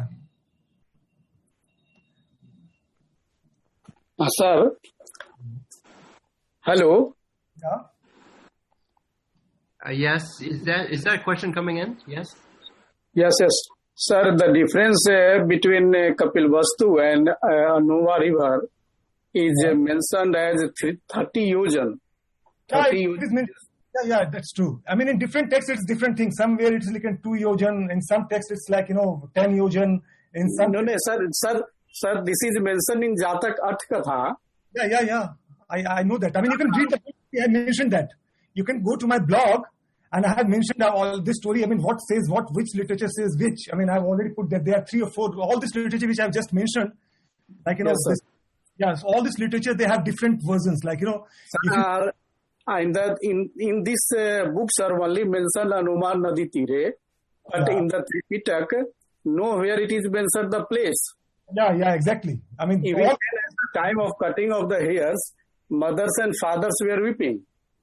Uh, sir, hello. Yeah. Uh, yes, is that is that a question coming in? Yes. Yes, yes, sir. The difference uh, between uh, Kapilvastu and uh, Anuva River is uh, mentioned as thirty yojan. Yeah, thirty it is meant, yeah, yeah, that's true. I mean, in different texts, it's different things. Somewhere it's like in two yojan. In some texts, it's like, you know, ten yojan. In some, no, no, sir, sir, sir. This is mentioned in Jatak Arth Katha. Yeah, yeah, yeah. I, I know that. I mean, you can read the book. I mentioned that. You can go to my blog, and I have mentioned all this story. I mean, what says what, which literature says which. I mean, I've already put that there are three or four. All this literature which I've just mentioned, like, you know, Yes, sir. this, yeah, so all this literature, they have different versions. Like, you know, if you, Sir, in the in in this uh, book, sir, only mentioned Anuman Nadi Tire, but Yeah. in the Tripitak, nowhere it is mentioned the place. yeah, yeah, exactly. I mean, Even all, at the time of cutting of the hairs, mothers and fathers were weeping.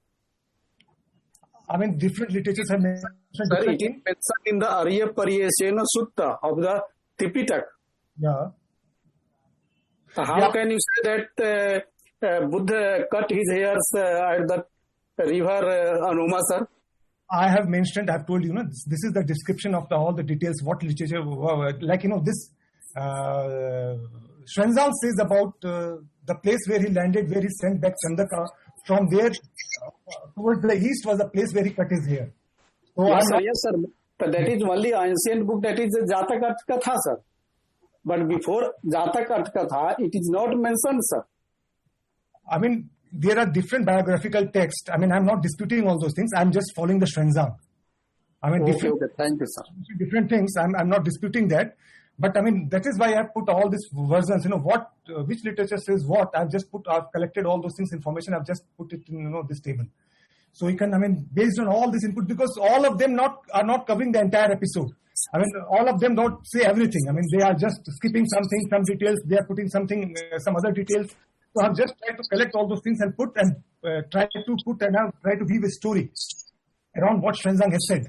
I mean, different literatures have mentioned Sir, different it is things. mentioned in the Arya Pariyasena Sutta of the Tripitak. Yeah. So how Yeah. can you say that uh, uh, Buddha cut his hairs uh, at the river uh, Anuma, sir? I have mentioned, I've told you, you know, this, this is the description of the, all the details, what literature, uh, like, you know, this, uh, Xuanzang says about uh, the place where he landed, where he sent back Chandaka. From there, uh, towards the east was the place where he cut his hair. So Yes, I'm sir. not- Yes, sir. But that is only ancient book, that is Jatak Arth Katha, sir. But before Jatak Arth Katha, it is not mentioned, sir. I mean, there are different biographical texts. I mean, I'm not disputing all those things. I'm just following the Xuanzang. I mean, Okay, different, okay. Thank you, sir. different things. I'm, I'm not disputing that. But I mean, that is why I put all these versions, you know, what, uh, which literature says what. I've just put, I've collected all those things, information. I've just put it in, you know, this table. So you can, I mean, based on all this input, because all of them not are not covering the entire episode. I mean, all of them don't say everything. I mean, they are just skipping something, some details. They are putting something, uh, some other details. So I've just tried to collect all those things and put and uh, try to put and now try to weave a story around what Xuanzang has said.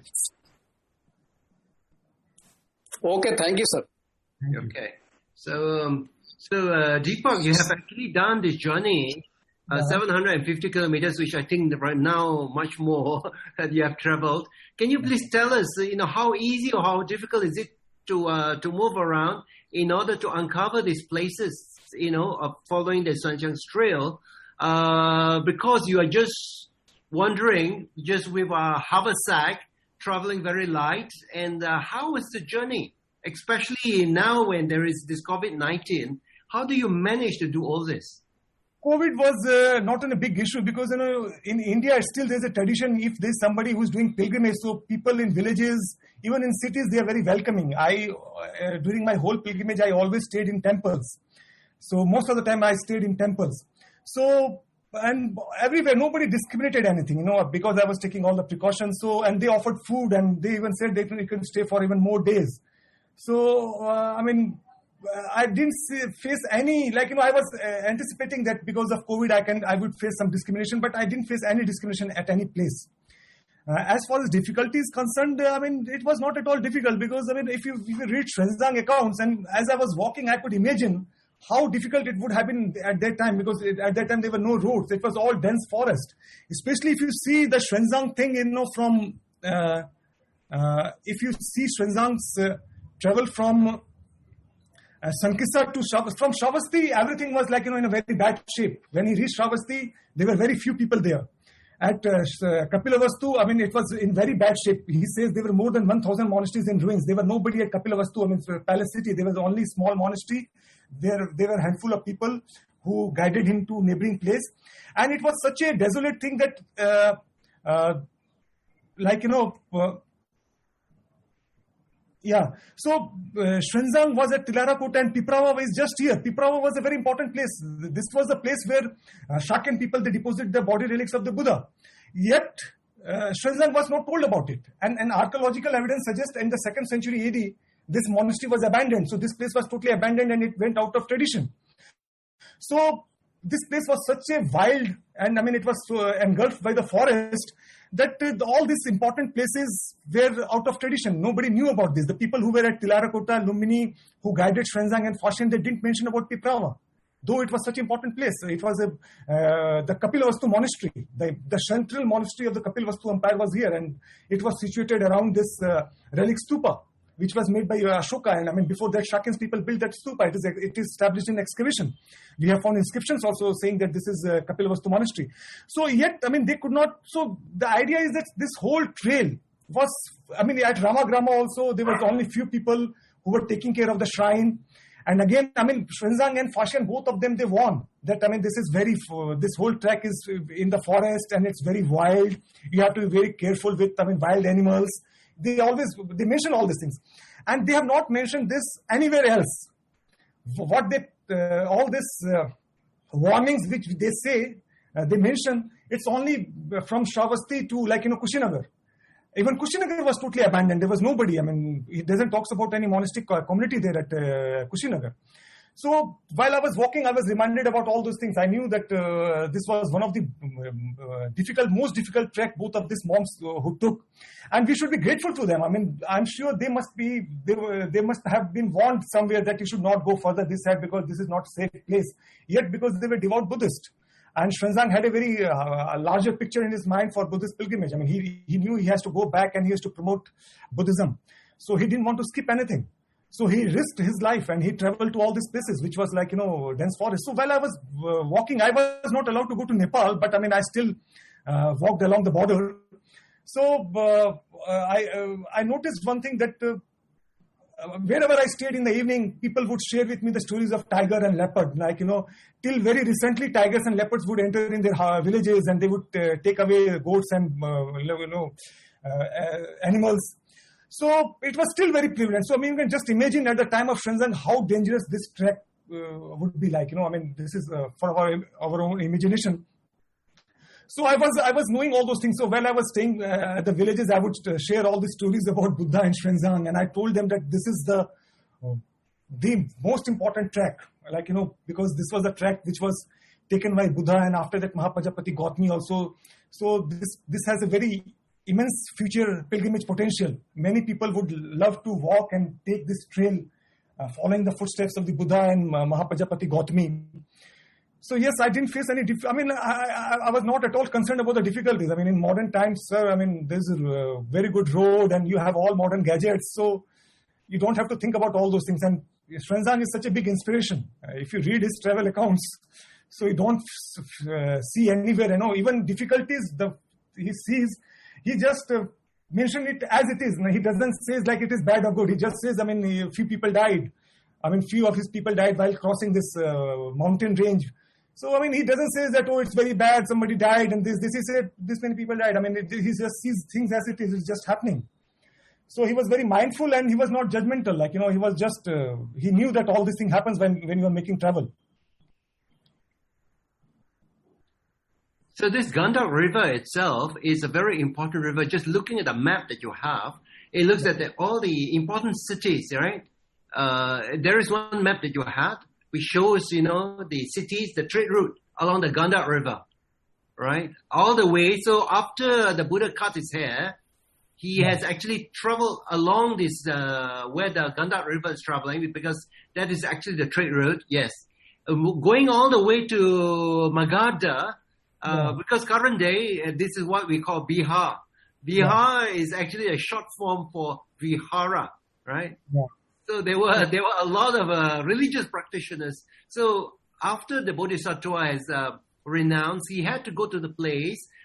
Okay, thank you, sir. Okay. So, um, so uh, Deepak, you have actually done this journey, uh, Yeah. seven hundred fifty kilometers, which I think that right now much more that you have traveled. Can you please tell us, uh, you know, how easy or how difficult is it to uh, to move around in order to uncover these places, you know, of following the Xuanzang Trail? Uh, because you are just wandering, just with a haversack, traveling very light, and uh, how was the journey? Especially now when there is this COVID nineteen, how do you manage to do all this? COVID was uh, not a big issue because, you know, in India still there's a tradition. If there's somebody who's doing pilgrimage, so people in villages, even in cities, they are very welcoming. I uh, during my whole pilgrimage, I always stayed in temples. So most of the time I stayed in temples. So and everywhere nobody discriminated anything, you know, because I was taking all the precautions. So and they offered food and they even said they can, you can stay for even more days. So uh, I mean. I didn't see, face any, like, you know, I was uh, anticipating that because of COVID, I can, I would face some discrimination, but I didn't face any discrimination at any place. Uh, as far as difficulty is concerned, uh, I mean, it was not at all difficult because, I mean, if you, if you read Xuanzang accounts, and as I was walking, I could imagine how difficult it would have been at that time because it, at that time there were no roads. It was all dense forest. Especially if you see the Xuanzang thing, you know, from, uh, uh, if you see Xuanzang's uh, travel from Uh, Sankisa to Shravasti, from Shravasti, everything was like, you know, in a very bad shape. When he reached Shravasti, there were very few people there. at uh, Kapilavastu, I mean, it was in very bad shape. He says there were more than one thousand monasteries in ruins. There were nobody at Kapilavastu, I mean, Palace City. There was only small monastery. There, there were a handful of people who guided him to neighboring place. And it was such a desolate thing that, uh, uh, like, you know, uh, yeah. So, uh, Xuanzang was at Tilarakota and Piprawa is just here. Piprawa was a very important place. This was the place where uh, Shakyam people, they deposited the body relics of the Buddha. Yet, uh, Xuanzang was not told about it. And, and archaeological evidence suggests in the second century A D, this monastery was abandoned. So, this place was totally abandoned and it went out of tradition. So, this place was such a wild, and I mean, it was uh, engulfed by the forest, that uh, all these important places were out of tradition. Nobody knew about this. The people who were at Tilarakota, Lumbini, who guided Xuanzang and Phashan, they didn't mention about Piprawa. Though it was such an important place. It was a, uh, the Kapilavastu monastery. The, the central monastery of the Kapilavastu empire was here, and it was situated around this uh, relic stupa, which was made by Ashoka. And I mean, before that, Shakyam's people built that stupa. It is, it is established in excavation. We have found inscriptions also saying that this is uh, Kapilavastu monastery. So yet, I mean, they could not. So the idea is that this whole trail was, I mean, at Ramagrama also, there was only few people who were taking care of the shrine. And again, I mean, Xuanzang and Phashan, both of them, they warned that, I mean, this is very, this whole track is in the forest and it's very wild. You have to be very careful with, I mean, wild animals. They always, they mention all these things. And they have not mentioned this anywhere else. What they, uh, all this uh, warnings which they say, uh, they mention, it's only from Shravasti to, like, you know, Kushinagar. Even Kushinagar was totally abandoned. There was nobody. I mean, he doesn't talk about any monastic community there at uh, Kushinagar. So while I was walking, I was reminded about all those things. I knew that uh, this was one of the um, uh, difficult, most difficult trek both of these monks uh, who took, and we should be grateful to them. I mean, I'm sure they must be, they were, they must have been warned somewhere that you should not go further this side because this is not a safe place. Yet, because they were devout Buddhist, and Xuanzang had a very uh, larger picture in his mind for Buddhist pilgrimage. I mean, he he knew he has to go back and he has to promote Buddhism, so he didn't want to skip anything. So he risked his life and he traveled to all these places, which was like, you know, dense forest. So while I was uh, walking, I was not allowed to go to Nepal, but I mean, I still uh, walked along the border. So uh, I uh, I noticed one thing that uh, wherever I stayed in the evening, people would share with me the stories of tiger and leopard. Like, you know, till very recently, tigers and leopards would enter in their uh, villages and they would uh, take away goats and, uh, you know, uh, animals. So it was still very prevalent. So I mean, you can just imagine at the time of Xuanzang how dangerous this trek uh, would be like. You know, I mean, this is uh, for our our own imagination. So I was I was knowing all those things. So while I was staying uh, at the villages, I would uh, share all the stories about Buddha and Xuanzang, and I told them that this is the uh, the most important trek. Like, you know, because this was a trek which was taken by Buddha, and after that Mahapajapati Gautami also. So this this has a very immense future pilgrimage potential. Many people would love to walk and take this trail, uh, following the footsteps of the Buddha and uh, Mahapajapati Gautami. So yes, I didn't face any, dif- I mean, I, I, I was not at all concerned about the difficulties. I mean, in modern times, sir, I mean, there's a very good road and you have all modern gadgets. So you don't have to think about all those things. And Xuanzang is such a big inspiration. Uh, if you read his travel accounts, so you don't uh, see anywhere, you know, even difficulties, the he sees, he just uh, mentioned it as it is. He doesn't say like it is bad or good. He just says, I mean, a few people died. I mean, few of his people died while crossing this uh, mountain range. So, I mean, he doesn't say that, oh, it's very bad, somebody died, and this, this, he said, this many people died. I mean, it, he just sees things as it is, it's just happening. So he was very mindful and he was not judgmental. Like, you know, he was just, uh, he knew that all this thing happens when, when you are making travel. So this Gandak River itself is a very important river. Just looking at the map that you have, it looks at the, all the important cities, right? Uh, there is one map that you had which shows, you know, the cities, the trade route along the Gandak River, right? All the way. So after the Buddha cut his hair, he yeah. has actually traveled along this, uh, where the Gandak River is traveling, because that is actually the trade route, yes. Uh, going all the way to Magadha, Uh, yeah. because current day, uh, this is what we call Bihar. Bihar yeah. is actually a short form for Vihara, right? Yeah. So there were yeah. there were a lot of uh, religious practitioners. So after the Bodhisattva has uh, renounced, he had to go to the place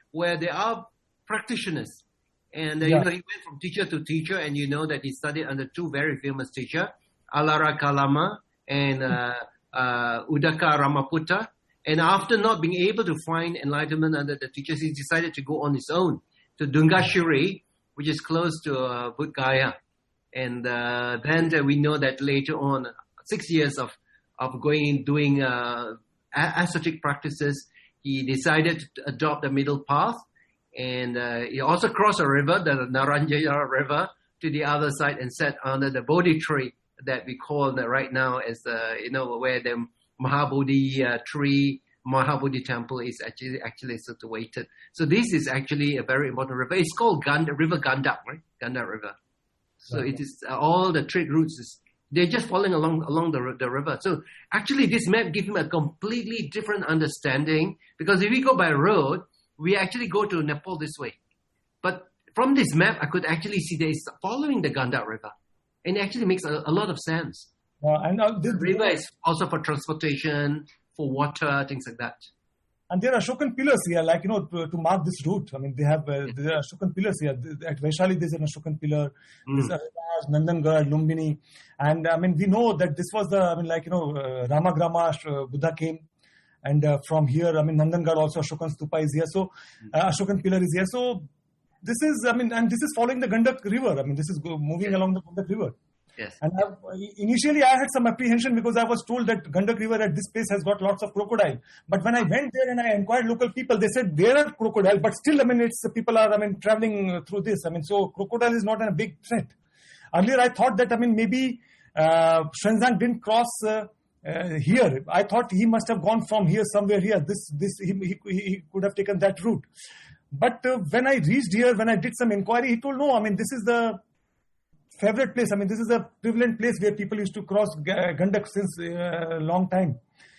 where there are practitioners. And, uh, Yeah. you know, he went from teacher to teacher, and you know that he studied under two very famous teachers, Alara Kalama and uh, uh, Udaka Ramaputta. And after not being able to find enlightenment under the teachers, he decided to go on his own to Dungashiri, which is close to uh, Bodh Gaya. And uh, then uh, we know that later on, six years of, of going doing uh, ascetic practices, he decided to adopt the middle path. And uh, he also crossed a river, the Naranjaya River, to the other side and sat under the Bodhi tree that we call the, right now as the, you know, where the Mahabodhi uh, tree, Mahabodhi temple is actually actually situated. So this is actually a very important river. It's called Ganda, River Gandak, right? Gandak River. So Okay. it is uh, all the trade routes. Is, they're just following along along the the river. So actually, this map gives him a completely different understanding, because if we go by road, we actually go to Nepal this way. But from this map, I could actually see that it's following the Gandak River, and it actually makes a, a lot of sense. Uh, and uh, this, The river is also for transportation, for water, things like that. And there are Ashokan pillars here, like, you know, to, to mark this route. I mean, they have, uh, there are Ashokan pillars here. At Vaishali, there's an Ashokan pillar. Mm. There's Ariraj, Nandangarh, Lumbini. And, I mean, we know that this was the, I mean, like, you know, uh, Ramagrama, uh, Buddha came. And uh, from here, I mean, Nandangarh also, Ashokan Stupa is here. So, uh, Ashokan pillar is here. So, this is, I mean, and this is following the Gandak River. I mean, this is go, moving along the Gandak River. Yes. And I've, initially, I had some apprehension because I was told that Gandak River at this place has got lots of crocodile. But when I went there and I inquired local people, they said there are crocodile, but still, I mean, it's people are, I mean, traveling through this. I mean, so crocodile is not a big threat. Earlier, I thought that, I mean, maybe uh, Xuanzang didn't cross uh, uh, here. I thought he must have gone from here somewhere here. This, this, he, he, he could have taken that route. But uh, when I reached here, when I did some inquiry, he told, no, I mean, this is the favorite place. I mean, this is a prevalent place where people used to cross Gandak since a uh, long time.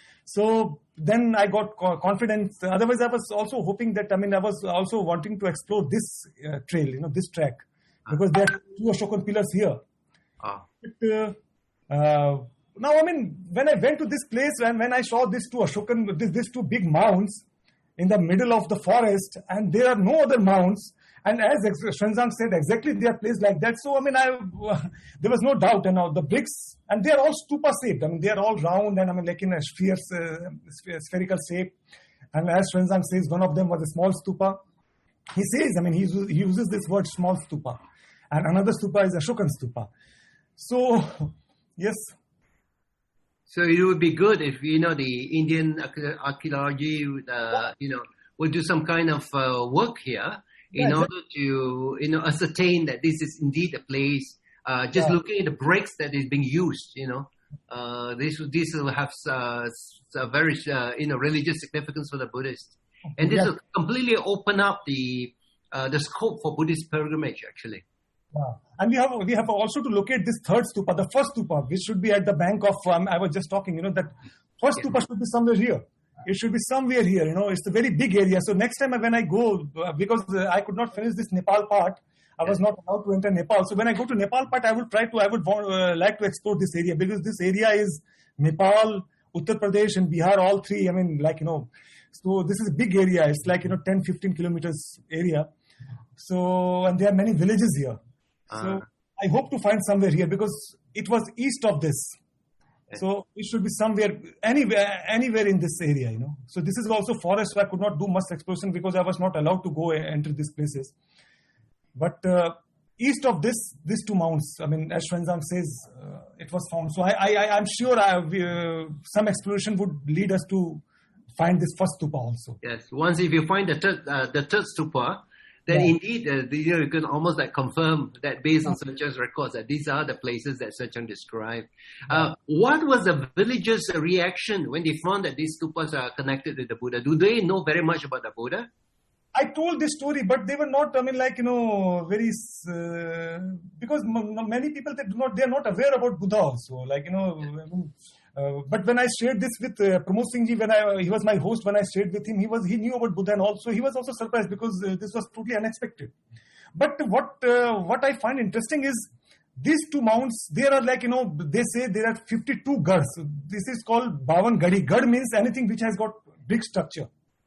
So then I got co- confidence. Otherwise, I was also hoping that, I mean, I was also wanting to explore this uh, trail, you know, this track, because there are two Ashokan pillars here. Oh. But, uh, uh, now, I mean, when I went to this place and when I saw these two Ashokan, this, these two big mounds in the middle of the forest, and there are no other mounds, and as Xuanzang said, exactly they are placed like that. So, I mean, I, uh, there was no doubt. And now the bricks, and they are all stupa shaped. I mean, they are all round and, I mean, like in a sphere, uh, spherical shape. And as Xuanzang says, one of them was a small stupa. He says, I mean, he uses, he uses this word small stupa. And another stupa is Ashokan stupa. So, yes. So it would be good if, you know, the Indian archaeology, uh, you know, would do some kind of uh, work here in Yeah, order to, you know, ascertain that this is indeed a place. Uh, just Yeah. looking at the bricks that is being used, you know, uh, this this will have uh, a very, uh, you know, religious significance for the Buddhists, and this Yeah. will completely open up the uh, the scope for Buddhist pilgrimage, actually. Yeah. And we have we have also to locate this third stupa, the first stupa, which should be at the bank of, um, I was just talking, you know, that first Yeah. stupa should be somewhere here. It should be somewhere here, you know, it's a very big area. So next time when I go, uh, because uh, I could not finish this Nepal part, I was not allowed to enter Nepal. So when I go to Nepal part, I will try to, I would want, uh, like to explore this area, because this area is Nepal, Uttar Pradesh and Bihar, all three. I mean, like, you know, so this is a big area. It's like, you know, ten, fifteen kilometers area. So, and there are many villages here. So Uh. I hope to find somewhere here, because it was east of this. So it should be somewhere, anywhere, anywhere in this area, you know. So this is also forest, so I could not do much exploration because I was not allowed to go and enter these places. But uh, east of this, these two mounts, I mean, as Xuanzang says, uh, it was found. So I, I, I'm sure I, uh, some exploration would lead us to find this first stupa also. Yes. Once if you find the third, uh, the third stupa, then Yeah. indeed, uh, the, you know, you can almost like confirm that based on Sirchang's records that these are the places that Sirchang described. Uh, what was the villagers' reaction when they found that these stupas are connected to the Buddha? Do they know very much about the Buddha? I told this story, but they were not, I mean, like, you know, very, uh, because m- m- many people, they do not, they are not aware about Buddha also. Like, you know, I mean, uh, but when I shared this with uh, Pramod Singh ji, when I, he was my host, when I shared with him, he was, he knew about Buddha, and also, he was also surprised because uh, this was totally unexpected. But what, uh, what I find interesting is, these two mounts, there are like, you know, they say there are fifty-two garhs. This is called Bavan Gadi. Gad means anything which has got big structure.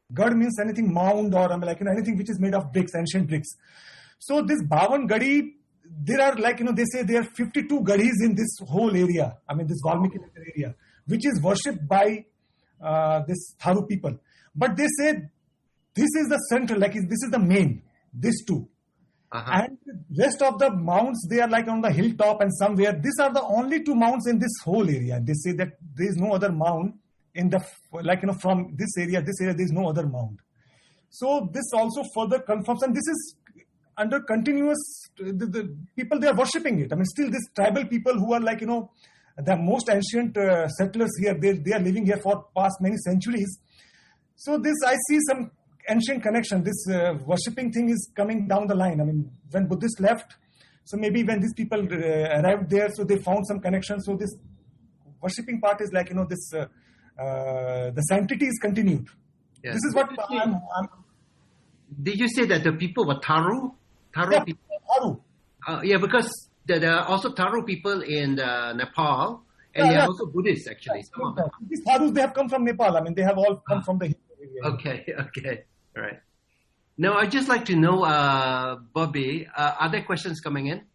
Gad means anything mound or I mean, like you know, anything which is made of bricks, ancient bricks. So this Bavan Gadi, there are like, you know, they say there are fifty-two Gadis in this whole area. I mean, this Valmiki area, which is worshipped by uh, this Tharu people. But they say this is the central, like this is the main, these two. Uh-huh. And rest of the mounds, they are like on the hilltop and somewhere. These are the only two mounds in this whole area. They say that there is no other mound in the, like, you know, from this area, this area, there is no other mound. So this also further confirms, and this is under continuous, the, the people, they are worshipping it. I mean, still these tribal people who are like, you know, the most ancient uh, settlers here, they, they are living here for past many centuries. So this, I see some ancient connection. This uh, worshipping thing is coming down the line. I mean, when Buddhists left, so maybe when these people uh, arrived there, so they found some connection. So this worshipping part is like, you know, this, uh, uh, the sanctity is continued. Yeah. This is what I'm, I'm... Did you say that the people were Tharu? Tharu yeah, people? Tharu. Uh, yeah, because there, there are also Tharu people in uh, Nepal, and yeah, they are yeah. also Buddhists, actually. Yeah, some of them. These Tharus, they have come from Nepal. I mean, they have all come from the area. Okay, okay. All right. Now, I'd just like to know, uh, Bobby, uh, are there questions coming in?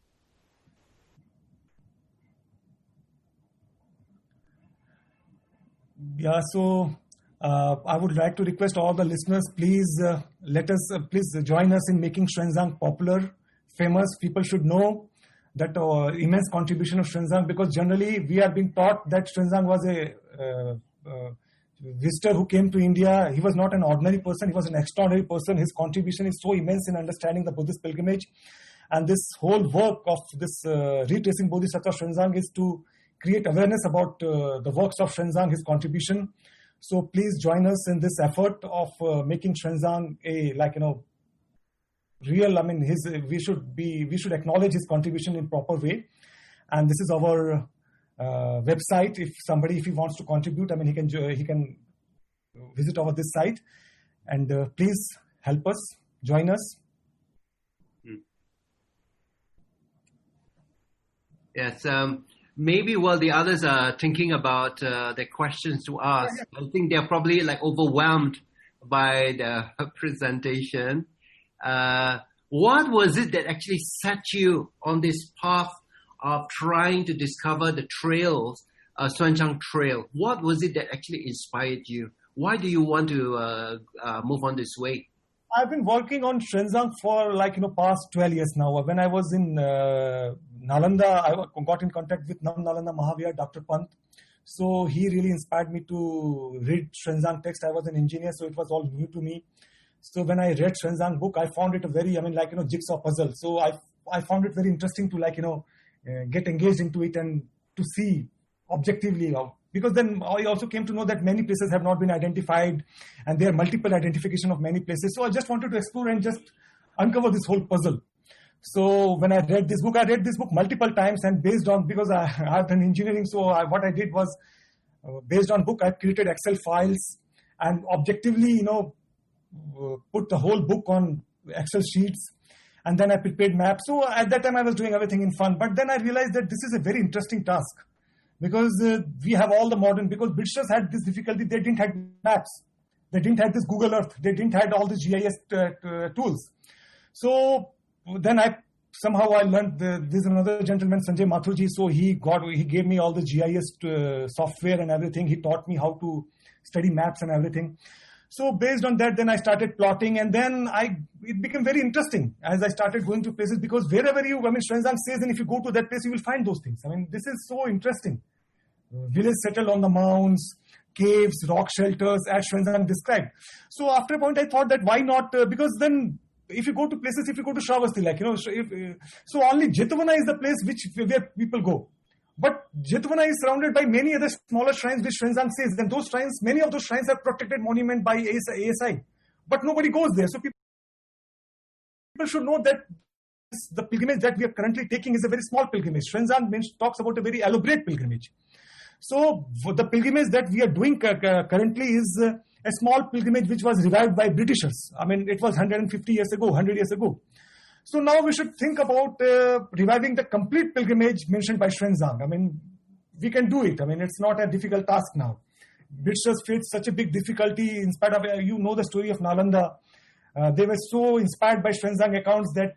Yeah, so uh, I would like to request all the listeners, please uh, let us, uh, please join us in making Xuanzang popular, famous. People should know that uh, immense contribution of Xuanzang, because generally we are being taught that Xuanzang was a uh, uh, visitor who came to India. He was not an ordinary person, he was an extraordinary person. His contribution is so immense in understanding the Buddhist pilgrimage. And this whole work of this uh, retracing Bodhisattva Xuanzang is to create awareness about uh, the works of Xuanzang, his contribution. So please join us in this effort of uh, making Xuanzang a, like, you know, real, I mean, his, we should be, we should acknowledge his contribution in proper way. And this is our Uh, website. If somebody, if he wants to contribute, I mean, he can he can visit over this site, and uh, please help us, join us. Yes, um, maybe while the others are thinking about uh, their questions to us, yeah, yeah. I think they're probably like overwhelmed by the presentation. Uh, what was it that actually set you on this path of trying to discover the trails, uh, Xuanzang Trail? What was it that actually inspired you? Why do you want to uh, uh, move on this way? I've been working on Xuanzang for like, you know, past twelve years now. When I was in uh, Nalanda, I got in contact with Nam Nalanda Mahavir, Doctor Pant. So he really inspired me to read Xuanzang text. I was an engineer, so it was all new to me. So when I read Xuanzang book, I found it a very, I mean, like, you know, jigsaw puzzle. So I, I found it very interesting to, like, you know, Uh, get engaged into it and to see objectively, uh, because then I also came to know that many places have not been identified and there are multiple identification of many places. So I just wanted to explore and just uncover this whole puzzle. So when I read this book, I read this book multiple times, and based on, because I, I've done engineering, so I, what I did was uh, based on book, I created Excel files and objectively, you know, uh, put the whole book on Excel sheets. And then I prepared maps. So at that time I was doing everything in fun. But then I realized that this is a very interesting task, because uh, we have all the modern, because Britishers had this difficulty. They didn't have maps. They didn't have this Google Earth. They didn't have all the G I S uh, uh, tools. So then I, somehow I learned, the, this is another gentleman, Sanjay Mathurji. So he got, he gave me all the G I S uh, software and everything. He taught me how to study maps and everything. So based on that, then I started plotting, and then I it became very interesting as I started going to places, because wherever you, I mean, Xuanzang says, and if you go to that place, you will find those things. I mean, this is so interesting. Villages settled on the mounds, caves, rock shelters, as Xuanzang described. So after a point, I thought that why not, uh, because then if you go to places, if you go to Shravasti, like, you know, if, uh, so only Jetavana is the place which where people go. But Jetavana is surrounded by many other smaller shrines which Xuanzang says. And those shrines, many of those shrines are protected monument by A S I. But nobody goes there. So people, people should know that the pilgrimage that we are currently taking is a very small pilgrimage. Xuanzang talks about a very elaborate pilgrimage. So the pilgrimage that we are doing currently is a small pilgrimage which was revived by Britishers. I mean, it was one hundred fifty years ago, one hundred years ago. So now we should think about uh, reviving the complete pilgrimage mentioned by Xuanzang. I mean, we can do it. I mean, it's not a difficult task now. Britishers faced such a big difficulty in spite of, you know the story of Nalanda. Uh, they were so inspired by Xuanzang accounts that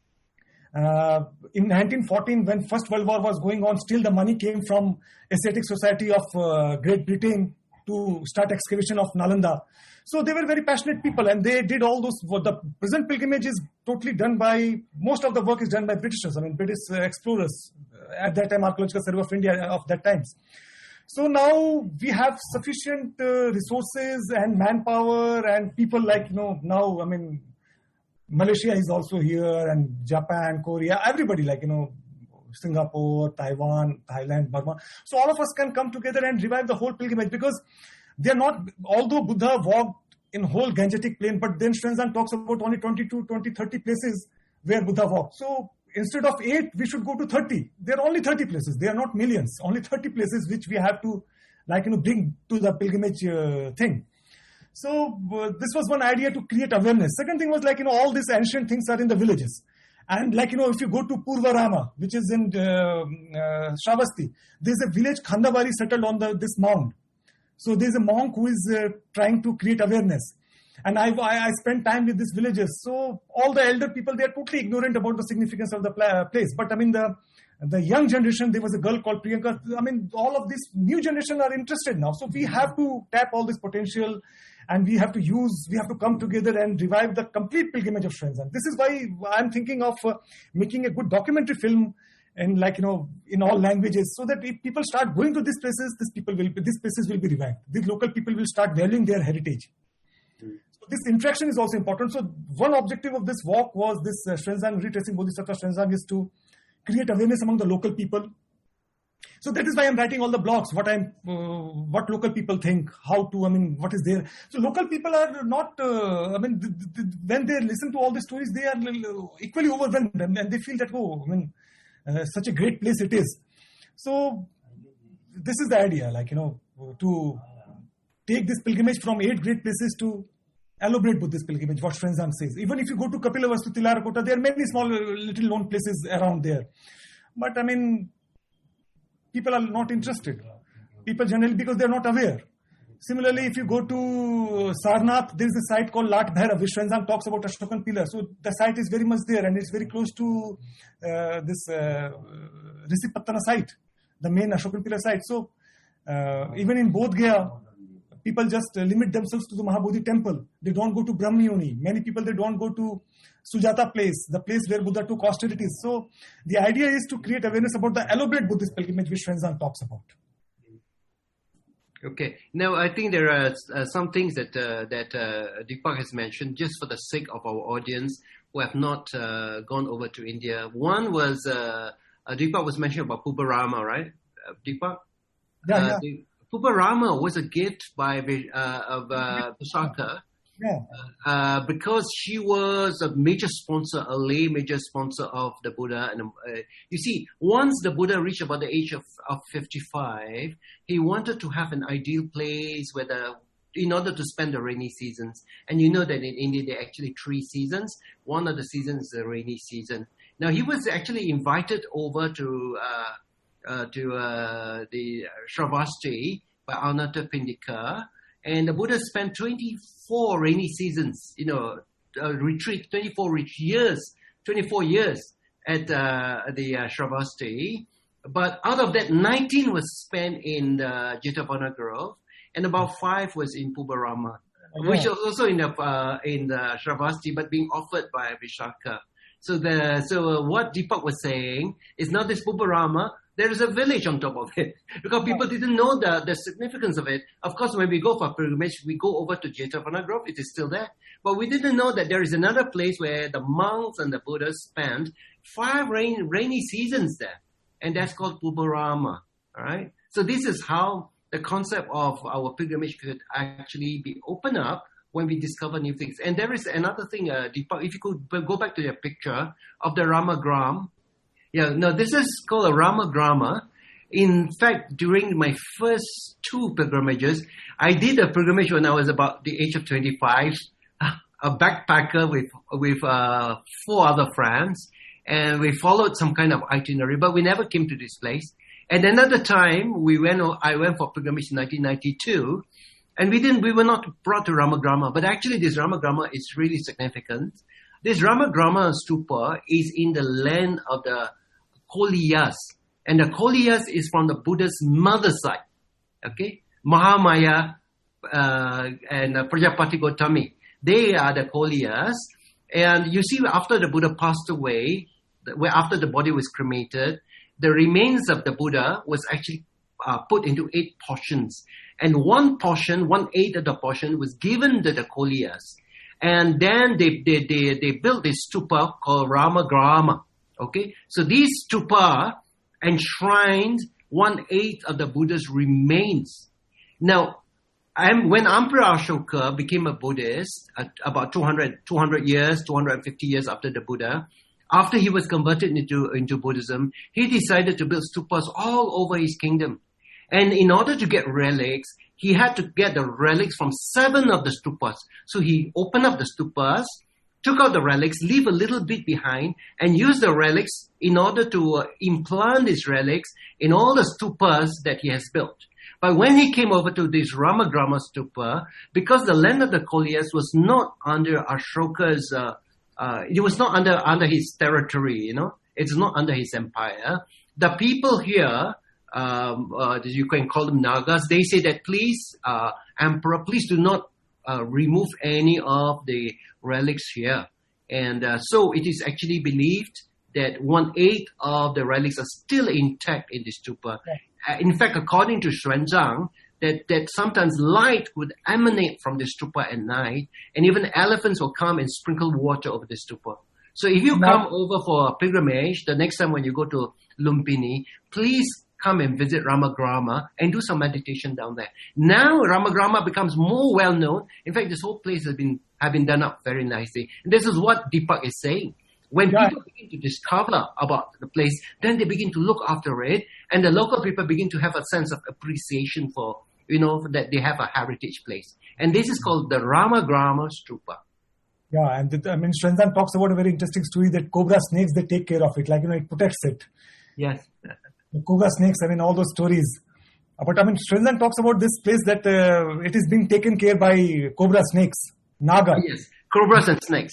uh, in nineteen fourteen, when First World War was going on, still the money came from Asiatic Society of uh, Great Britain to start excavation of Nalanda. So they were very passionate people, and they did all those. The present pilgrimage is totally done by, most of the work is done by Britishers, I mean British uh, explorers, at that time Archaeological Survey of India of that times. So now we have sufficient uh, resources and manpower and people like, you know, now, I mean, Malaysia is also here, and Japan, Korea, everybody, like, you know, Singapore, Taiwan, Thailand, Burma. So all of us can come together and revive the whole pilgrimage, because they are not, although Buddha walked in whole Gangetic plain, but then Xuanzang talks about only twenty-two, twenty, thirty places where Buddha walked. So instead of eight, we should go to thirty. There are only thirty places. They are not millions. Only thirty places which we have to, like, you know, bring to the pilgrimage uh, thing. So uh, this was one idea, to create awareness. Second thing was, like, you know, all these ancient things are in the villages. And, like, you know, if you go to Purvarama, which is in uh, uh, Shravasti, there's a village Khandabari settled on the, this mound. So there's a monk who is uh, trying to create awareness. And I, I, I spent time with these villages. So all the elder people, they are totally ignorant about the significance of the place. But I mean, the the young generation, there was a girl called Priyanka. I mean, all of this new generation are interested now. So we have to tap all this potential, and we have to use, we have to come together and revive the complete pilgrimage of Xuanzang. This is why I'm thinking of uh, making a good documentary film, and, like, you know, in all languages, so that if people start going to these places, these people will, these places will be revived. These local people will start valuing their heritage. This interaction is also important. So one objective of this walk was this uh, Xuanzang, retracing Bodhisattva Xuanzang, is to create awareness among the local people. So that is why I'm writing all the blogs, what I'm, uh, what local people think, how to, I mean, what is there. So local people are not, uh, I mean, th- th- when they listen to all these stories, they are equally overwhelmed, and, and they feel that, oh, I mean, uh, such a great place it is. So this is the idea, like, you know, to take this pilgrimage from eight great places to elaborate Buddhist pilgrimage, what Xuanzang says. Even if you go to Kapilavastu, Tilarakota, there are many small little known places around there. But I mean, people are not interested. People generally, because they are not aware. Similarly, if you go to Sarnath, there is a site called Lat Bhairav, which Xuanzang talks about Ashokan pillar. So the site is very much there, and it's very close to uh, this uh, Risipattana site, the main Ashokan pillar site. So uh, even in Bodh Gaya, people just uh, limit themselves to the Mahabodhi temple. They don't go to Brahmayoni. Many people, they don't go to Sujata place, the place where Buddha took austerities. So the idea is to create awareness about the elaborate Buddhist pilgrimage which Xuanzang talks about. Okay. Now, I think there are uh, some things that uh, that uh, Deepak has mentioned, just for the sake of our audience who have not uh, gone over to India. One was, uh, uh, Deepak was mentioning about Purvarama, right? Uh, Deepak? Yeah, uh, yeah. The, Purvarama was a gift by uh, of uh, Vishaka, yeah. uh, because she was a major sponsor, a lay major sponsor of the Buddha. And uh, you see, once the Buddha reached about the age of, of fifty-five, he wanted to have an ideal place where the, in order to spend the rainy seasons. And you know that in India, there are actually three seasons. One of the seasons is the rainy season. Now, he was actually invited over to uh, Uh, to uh, the Shravasti by Anathapindika, and the Buddha spent twenty-four rainy seasons, you know, uh, retreat, twenty-four years, twenty-four years at uh, the uh, Shravasti. But out of that, nineteen was spent in the Jetavana Grove, and about five was in Purvarama, okay. which was also in the uh, in the Shravasti, but being offered by Vishaka. So the so uh, what Deepak was saying is not this Purvarama. There is a village on top of it, because people didn't know the, the significance of it. Of course, when we go for pilgrimage, we go over to Jetavana Grove. It is still there. But we didn't know that there is another place where the monks and the Buddhas spent five rain, rainy seasons there. And that's called Purvarama. All right? So this is how the concept of our pilgrimage could actually be opened up when we discover new things. And there is another thing, uh, Deepak, if you could go back to your picture of the Ramagram. Yeah, no, this is called a Ramagrama. In fact, during my first two pilgrimages, I did a pilgrimage when I was about the age of twenty-five, a backpacker with with uh, four other friends, and we followed some kind of itinerary, but we never came to this place. And another time, we went. I went for pilgrimage in nineteen ninety-two, and we didn't. We were not brought to Ramagrama, but actually, this Ramagrama is really significant. This Ramagrama stupa is in the land of the Koliyas, and the Koliyas is from the Buddha's mother side. Okay, Mahamaya uh, and uh, Prajapati Gautami. They are the Koliyas, and you see, after the Buddha passed away, where after the body was cremated, the remains of the Buddha was actually uh, put into eight portions. And one portion, one eighth of the portion was given to the Koliyas. And then they, they, they, they built this stupa called Ramagrama. Okay? So these stupa enshrined one eighth of the Buddha's remains. Now, I'm, when Emperor Ashoka became a Buddhist, at about two hundred, two hundred years, two hundred fifty years after the Buddha, after he was converted into, into Buddhism, he decided to build stupas all over his kingdom. And in order to get relics, he had to get the relics from seven of the stupas. So he opened up the stupas, took out the relics, leave a little bit behind, and used the relics in order to uh, implant these relics in all the stupas that he has built. But when he came over to this Ramagrama stupa, because the land of the Koliyas was not under Ashoka's uh, Uh, it was not under under his territory, you know. It's not under his empire. The people here, um, uh, you can call them Nagas, they say that please, uh, Emperor, please do not uh, remove any of the relics here. And uh, so it is actually believed that one-eighth of the relics are still intact in the stupa. Okay. Uh, in fact, according to Xuanzang, that, that sometimes light would emanate from the stupa at night, and even elephants will come and sprinkle water over the stupa. So if you come over for a pilgrimage, the next time when you go to Lumpini, please come and visit Ramagrama and do some meditation down there. Now Ramagrama becomes more well known. In fact, this whole place has been have been done up very nicely. And this is what Deepak is saying. When yeah. people begin to discover about the place, then they begin to look after it, and the local people begin to have a sense of appreciation for, you know, that they have a heritage place. And this is called the Ramagrama Stupa. Yeah, and the, I mean, Xuanzang talks about a very interesting story that cobra snakes, they take care of it, like, you know, it protects it. Yes. The cobra snakes, I mean, all those stories. But I mean, Xuanzang talks about this place that uh, it is being taken care by cobra snakes, Naga. Yes, cobras and snakes.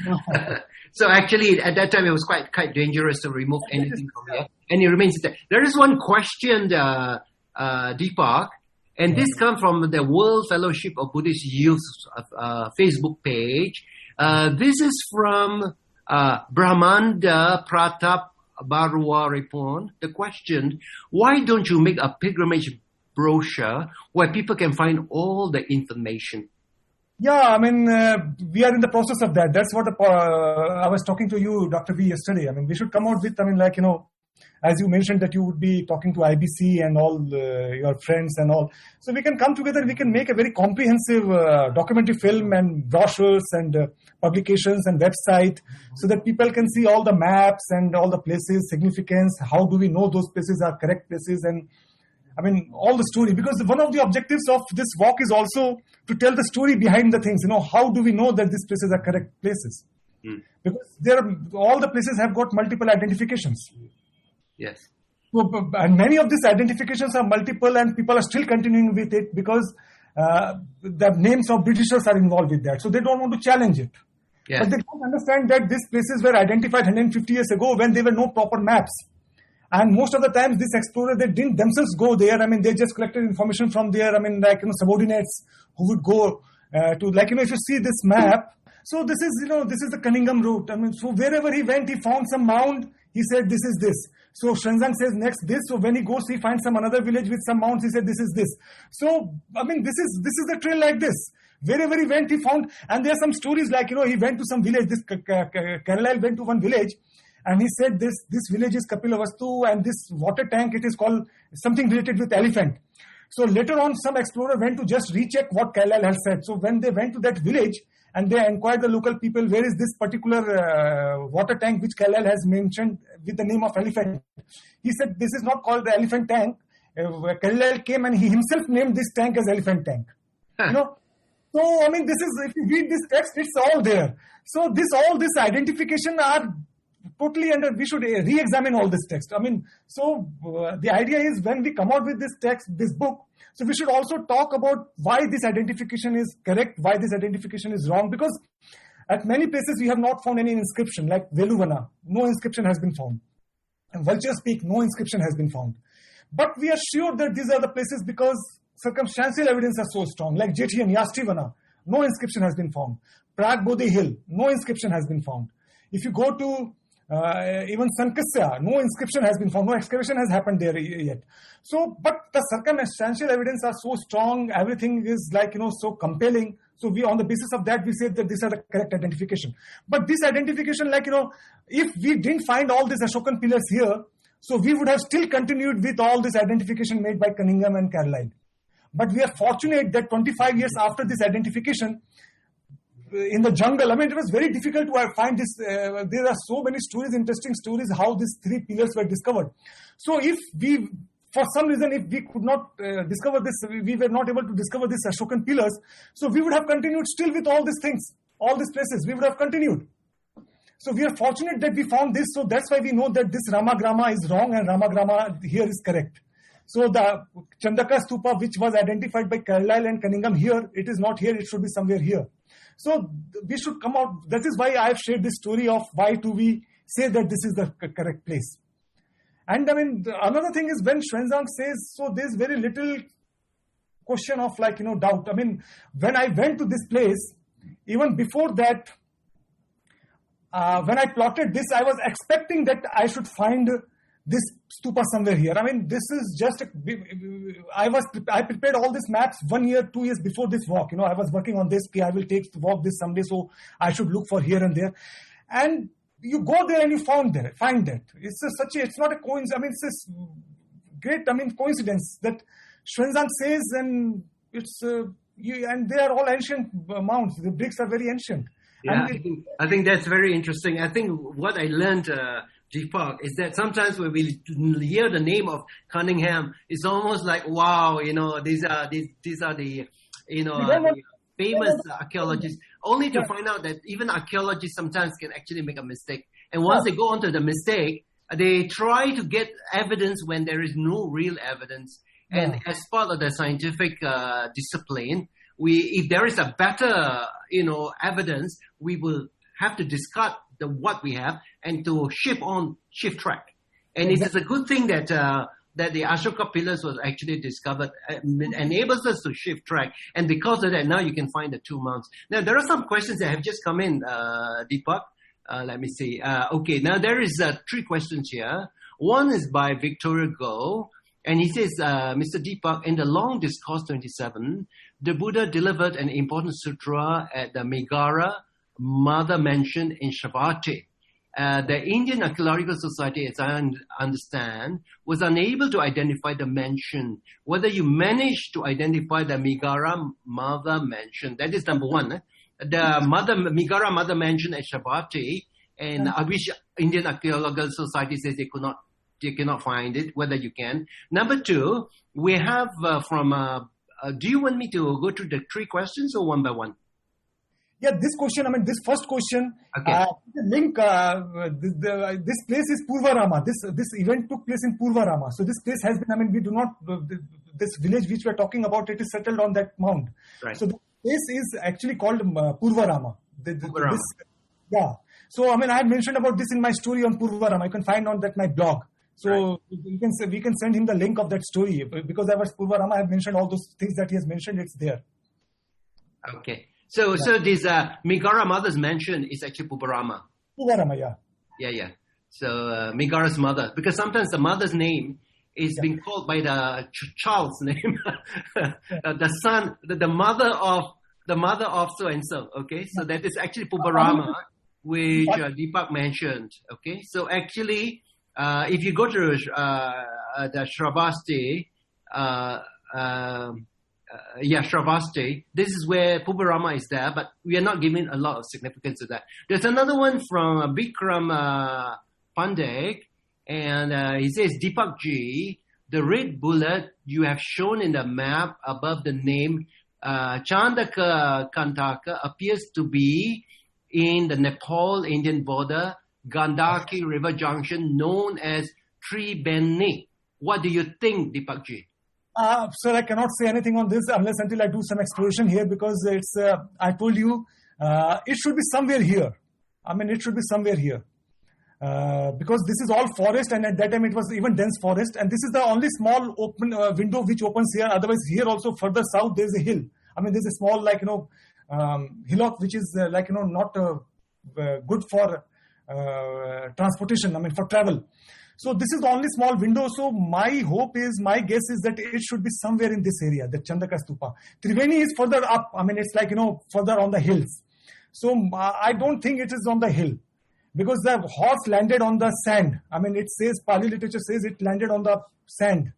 So actually, at that time, it was quite quite dangerous to remove anything from here. And it remains there. There is one question, uh, uh, Deepak, and this comes from the World Fellowship of Buddhist Youth uh, Facebook page. Uh, this is from uh, Brahmanda Pratap Barua Ripon. The question, why don't you make a pilgrimage brochure where people can find all the information? Yeah, I mean, uh, we are in the process of that. That's what the, uh, I was talking to you, Doctor V, yesterday. I mean, we should come out with, I mean, like, you know, as you mentioned that you would be talking to I B C and all uh, your friends and all. So we can come together, we can make a very comprehensive uh, documentary film and brochures and uh, publications and website so that people can see all the maps and all the places, significance, how do we know those places are correct places, and I mean, all the story. Because one of the objectives of this walk is also to tell the story behind the things. You know, how do we know that these places are correct places? Mm. Because there are, all the places have got multiple identifications. Yes. So, and many of these identifications are multiple and people are still continuing with it because uh, the names of Britishers are involved with that. So they don't want to challenge it. Yes. But they don't understand that these places were identified one hundred fifty years ago when there were no proper maps. And most of the times, these explorers, they didn't themselves go there. I mean, they just collected information from their, I mean, like, you know, subordinates who would go uh, to, like, you know, if you see this map. So this is, you know, this is the Cunningham route. I mean, so wherever he went, he found some mound. He said, this is this. So Xuanzang says next this. So when he goes, he finds some another village with some mounds. He said, this is this. So, I mean, this is, this is the trail like this. Wherever he went, he found, and there are some stories like, you know, he went to some village. This Carlyle went to one village. And he said, this this village is Kapilavastu, and this water tank, it is called something related with elephant. So later on, some explorer went to just recheck what Carlyle had said. So when they went to that village, and they inquired the local people, where is this particular uh, water tank which Carlyle has mentioned with the name of elephant? He said, this is not called the elephant tank. Uh, Carlyle came and he himself named this tank as elephant tank. Huh. You know? So, I mean, this is, if you read this text, it's all there. So this, all this identification are totally, and we should re-examine all this text. I mean, so uh, the idea is when we come out with this text, this book, so we should also talk about why this identification is correct, why this identification is wrong, because at many places we have not found any inscription, like Veluvana, no inscription has been found. And Vulture's Peak, no inscription has been found. But we are sure that these are the places because circumstantial evidence are so strong, like Jethi and Yashtivana, no inscription has been found. Prag Bodhi Hill, no inscription has been found. If you go to uh, even Sankasya, no inscription has been found, no excavation has happened there yet. So, but the circumstantial evidence are so strong, everything is like, you know, so compelling. So we, on the basis of that, we say that these are the correct identification. But this identification, like, you know, if we didn't find all these Ashokan pillars here, so we would have still continued with all this identification made by Cunningham and Carlyle. But we are fortunate that twenty-five years after this identification, in the jungle, I mean, it was very difficult to find this. Uh, there are so many stories, interesting stories, how these three pillars were discovered. So if we, for some reason, if we could not uh, discover this, we were not able to discover these Ashokan pillars, so we would have continued still with all these things, all these places, we would have continued. So we are fortunate that we found this, so that's why we know that this Ramagrama is wrong and Ramagrama here is correct. So the Chandaka Stupa, which was identified by Carlyle and Cunningham here, it is not here, it should be somewhere here. So we should come out, that is why I have shared this story of why do we say that this is the correct place. And I mean, another thing is when Xuanzang says, so there's very little question of like, you know, doubt. I mean, when I went to this place, even before that, uh, when I plotted this, I was expecting that I should find this stupa somewhere here. I mean, this is just, a, I was, I prepared all these maps one year, two years before this walk. You know, I was working on this, I will take the walk this someday, so I should look for here and there. And you go there and you found there, find that. It's a, such a, it's not a coincidence. I mean, it's a great, I mean, coincidence that Xuanzang says, and it's, uh, you, and they are all ancient mounds. The bricks are very ancient. Yeah, and I think, I think that's very interesting. I think what I learned, uh, Deepak, is that sometimes when we hear the name of Cunningham, it's almost like, wow, you know, these are these these are the, you know, uh, the famous archaeologists. Only to find out that even archaeologists sometimes can actually make a mistake. And once they go onto the mistake, they try to get evidence when there is no real evidence. And yeah. as part of the scientific uh, discipline, we if there is a better, you know, evidence, we will have to discard the what we have and to shift on, shift track. And exactly. It is a good thing that uh, that the Ashoka pillars was actually discovered, uh, enables us to shift track. And because of that, now you can find the two mounts. Now, there are some questions that have just come in, uh, Deepak. Uh, let me see. Uh, okay, now there is uh, three questions here. One is by Victoria Go. And he says, uh, Mister Deepak, in the Long Discourse twenty-seven, the Buddha delivered an important sutra at the Megara Mother Mansion in Shravati. Uh, the Indian Archaeological Society, as I un- understand, was unable to identify the mansion. Whether you managed to identify the Megara Mother Mansion, that is number one. Eh? The mother Megara Mother Mansion at Shravati, and I wish Indian Archaeological Society says they could not, they cannot find it. Whether you can. Number two, we have uh, from. Uh, uh, do you want me to go through the three questions or one by one? Yeah, this question, I mean, this first question, okay. uh, the link, uh, the, the, this place is Purvarama. This this event took place in Purvarama. So this place has been, I mean, we do not, uh, this village which we are talking about, it is settled on that mound. Right. So the place is actually called uh, Purvarama. The, the, Purvarama. This, yeah. So, I mean, I had mentioned about this in my story on Purvarama. You can find on that my blog. So right. you can say, we can send him the link of that story. Because I was Purvarama, I have mentioned all those things that he has mentioned, it's there. Okay. So, yeah. so this uh, Megara Mother's Mansion is actually Purvarama. Purvarama, yeah. Yeah, yeah. So uh, Megara's mother, because sometimes the mother's name is yeah. being called by the ch- child's name, uh, the son, the, the mother of the mother of so and so. Okay, so that is actually Purvarama, which uh, Deepak mentioned. Okay, so actually, uh, if you go to uh, the Shravasti, uh, uh, Uh, yeah, Shravasti. This is where Purvarama is there, but we are not giving a lot of significance to that. There's another one from uh, Bikram uh, Pandey, and uh, he says, Deepak Ji, the red bullet you have shown in the map above the name uh, Chandaka Kantaka appears to be in the Nepal-Indian border Gandaki River junction known as Tribeni. What do you think, Deepakji? Uh, sir, I cannot say anything on this unless until I do some exploration here, because it's, uh, I told you, uh, it should be somewhere here. I mean, it should be somewhere here. Uh, because this is all forest, and at that time it was even dense forest, and this is the only small open uh, window which opens here. Otherwise, here also further south there's a hill. I mean, there's a small, like, you know, um, hillock which is uh, like, you know, not uh, uh, good for uh, transportation, I mean, for travel. So this is the only small window. So my hope is, my guess is that it should be somewhere in this area, the Chandaka Stupa. Triveni is further up. I mean, it's like, you know, further on the hills. So uh, I don't think it is on the hill, because the horse landed on the sand. I mean, it says, Pali literature says it landed on the sand.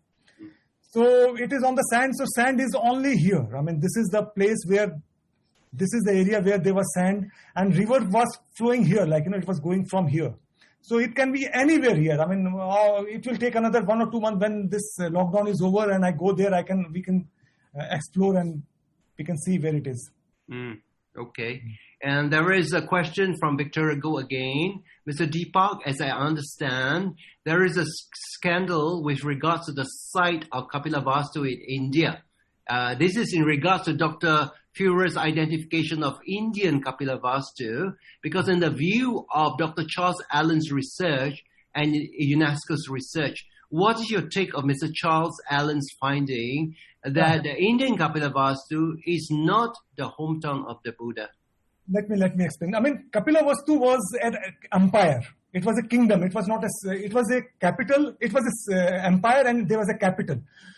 So it is on the sand. So sand is only here. I mean, this is the place where, this is the area where there was sand, and river was flowing here, like, you know, it was going from here. So it can be anywhere here. I mean, uh, it will take another one or two months when this uh, lockdown is over and I go there, I can, we can uh, explore and we can see where it is. Mm, okay. And there is a question from Victoria Go again. Mister Deepak, as I understand, there is a scandal with regards to the site of Kapilavastu in India. Uh, this is in regards to Doctor Furer's identification of Indian Kapilavastu, because in the view of Doctor Charles Allen's research and UNESCO's research, what is your take of Mister Charles Allen's finding that the Indian Kapilavastu is not the hometown of the Buddha? Let me let me explain. I mean, Kapilavastu was an empire. It was a kingdom. It was not a. It was a capital. It was an uh, empire, and there was a capital.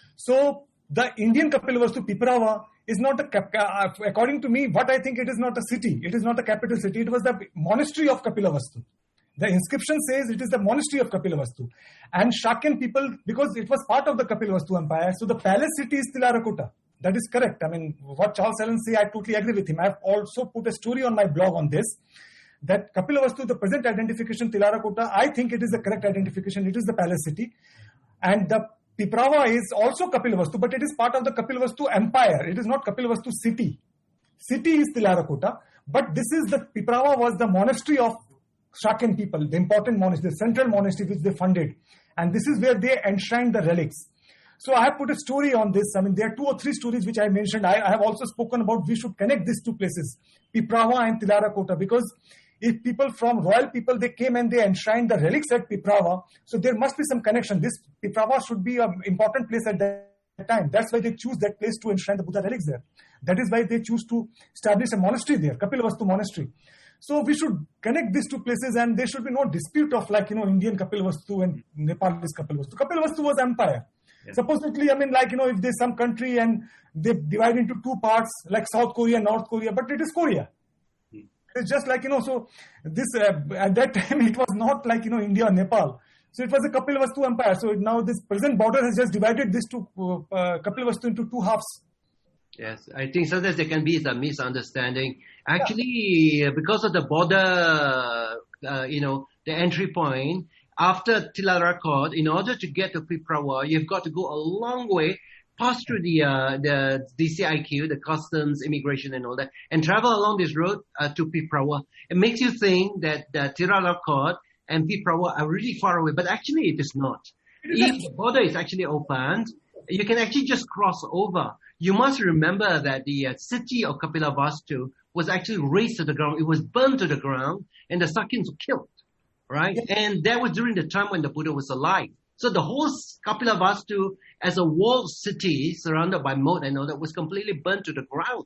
So the Indian Kapilavastu, Piprava, is not a cap- uh, according to me. What I think, it is not a city. It is not a capital city. It was the monastery of Kapilavastu. The inscription says it is the monastery of Kapilavastu, and Shakyan people, because it was part of the Kapilavastu empire. So the palace city is Tilarakota. That is correct. I mean, what Charles Allen say, I totally agree with him. I have also put a story on my blog on this, that Kapilavastu, the present identification, Tilarakota, I think it is the correct identification. It is the palace city. And the Piprava is also Kapilavastu, but it is part of the Kapilavastu empire. It is not Kapilavastu city. City is Tilarakota, but this is the, Piprava was the monastery of Shakyan people, the important monastery, the central monastery which they funded. And this is where they enshrined the relics. So I have put a story on this. I mean, there are two or three stories which I mentioned. I, I have also spoken about we should connect these two places, Piprava and Tilarakota, because if people from royal people, they came and they enshrined the relics at Piprava, so there must be some connection. This Piprava should be an important place at that time. That's why they choose that place to enshrine the Buddha relics there. That is why they choose to establish a monastery there, Kapilavastu monastery. So we should connect these two places, and there should be no dispute of, like, you know, Indian Kapilavastu and Nepalese Kapilavastu. Kapilavastu was empire. Yeah. Supposedly, I mean, like, you know, if there's some country and they divide into two parts, like South Korea, North Korea, but it is Korea. Hmm. It's just like, you know, so this, uh, at that time, it was not like, you know, India or Nepal. So it was a Kapilavastu empire. So now this present border has just divided this two, uh, uh, Kapilavastu into two halves. Yes, I think sometimes there can be some misunderstanding. Actually, yeah. because of the border, uh, you know, the entry point, after Tilarakot, in order to get to Piprava, you've got to go a long way, pass through the uh, the D C I Q, the customs, immigration, and all that, and travel along this road uh, to Piprava. It makes you think that uh, Tilarakot and Piprava are really far away, but actually it is not. If the border is actually opened, you can actually just cross over. You must remember that the uh, city of Kapilavastu was actually razed to the ground. It was burned to the ground, and the Sakyans were killed. Right? Yeah. And that was during the time when the Buddha was alive. So the whole Kapilavastu as a walled city surrounded by moat and all that was completely burnt to the ground.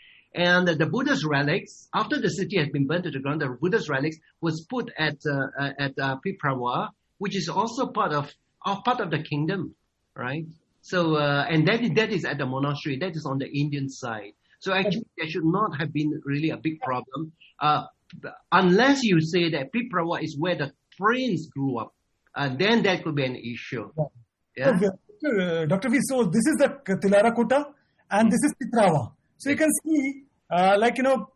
And uh, the Buddha's relics, after the city had been burnt to the ground, the Buddha's relics was put at uh, uh, at uh, Piprava, which is also part of, of part of the kingdom, right? So uh, and that is, that is at the monastery. That is on the Indian side. So actually, there should not have been really a big problem. Uh, Unless you say that Piprava is where the prince grew up, uh, then that could be an issue. Yeah? So, uh, Doctor V, so this is the Tilarakota and this is Piprava. So you can see, uh, like, you know,